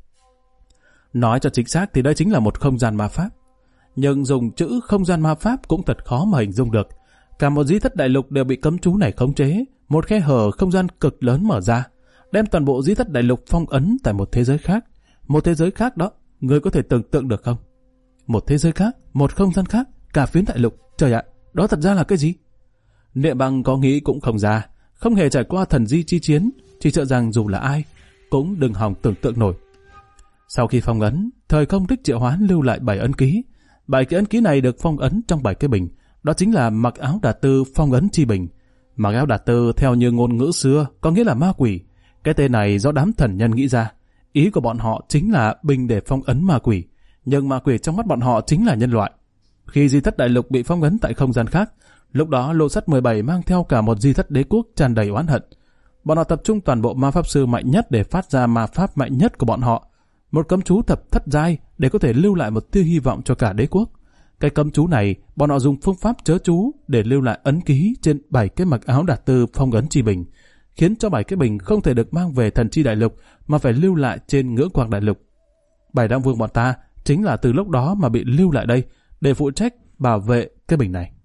Nói cho chính xác thì đây chính là một không gian ma pháp. Nhưng dùng chữ không gian ma pháp cũng thật khó mà hình dung được. Cả một Di Thất đại lục đều bị cấm chú này khống chế, một khe hở không gian cực lớn mở ra, đem toàn bộ Di Thất đại lục phong ấn tại một thế giới khác. Một thế giới khác đó, người có thể tưởng tượng được không? Một thế giới khác, một không gian khác, cả phiến đại lục. Trời ạ, đó thật ra là cái gì? Địa Băng có nghĩ cũng không ra, không hề trải qua thần di chi chiến, chỉ sợ rằng dù là ai cũng đừng hòng tưởng tượng nổi. Sau khi phong ấn, thời không đích triệu hoán lưu lại 7 ấn ký. 7 cái ấn ký này được phong ấn trong 7 cái bình, đó chính là mặc áo đà tư phong ấn chi bình. Mặc áo đà tư theo như ngôn ngữ xưa có nghĩa là ma quỷ. Cái tên này do đám thần nhân nghĩ ra. Ý của bọn họ chính là bình để phong ấn ma quỷ, nhưng ma quỷ trong mắt bọn họ chính là nhân loại. Khi Di Thất đại lục bị phong ấn tại không gian khác, lúc đó Lô Sắt 17 mang theo cả một Di Thất đế quốc tràn đầy oán hận. bọn họ tập trung toàn bộ ma pháp sư mạnh nhất để phát ra ma pháp mạnh nhất của bọn họ. Một cấm chú thập thất giai để có thể lưu lại một tia hy vọng cho cả đế quốc. Cái cấm chú này, bọn họ dùng phương pháp chớ chú để lưu lại ấn ký trên 7 cái mặc áo đạt tư phong ấn chi bình, khiến cho 7 cái bình không thể được mang về thần chi đại lục mà phải lưu lại trên ngưỡng quang đại lục. 7 đạo vương bọn ta chính là từ lúc đó mà bị lưu lại đây để phụ trách bảo vệ cái bình này.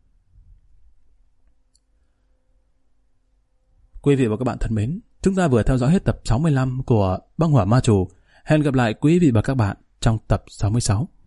Quý vị và các bạn thân mến, chúng ta vừa theo dõi hết tập 65 của Băng Hỏa Ma Chủ. Hẹn gặp lại quý vị và các bạn trong tập 66.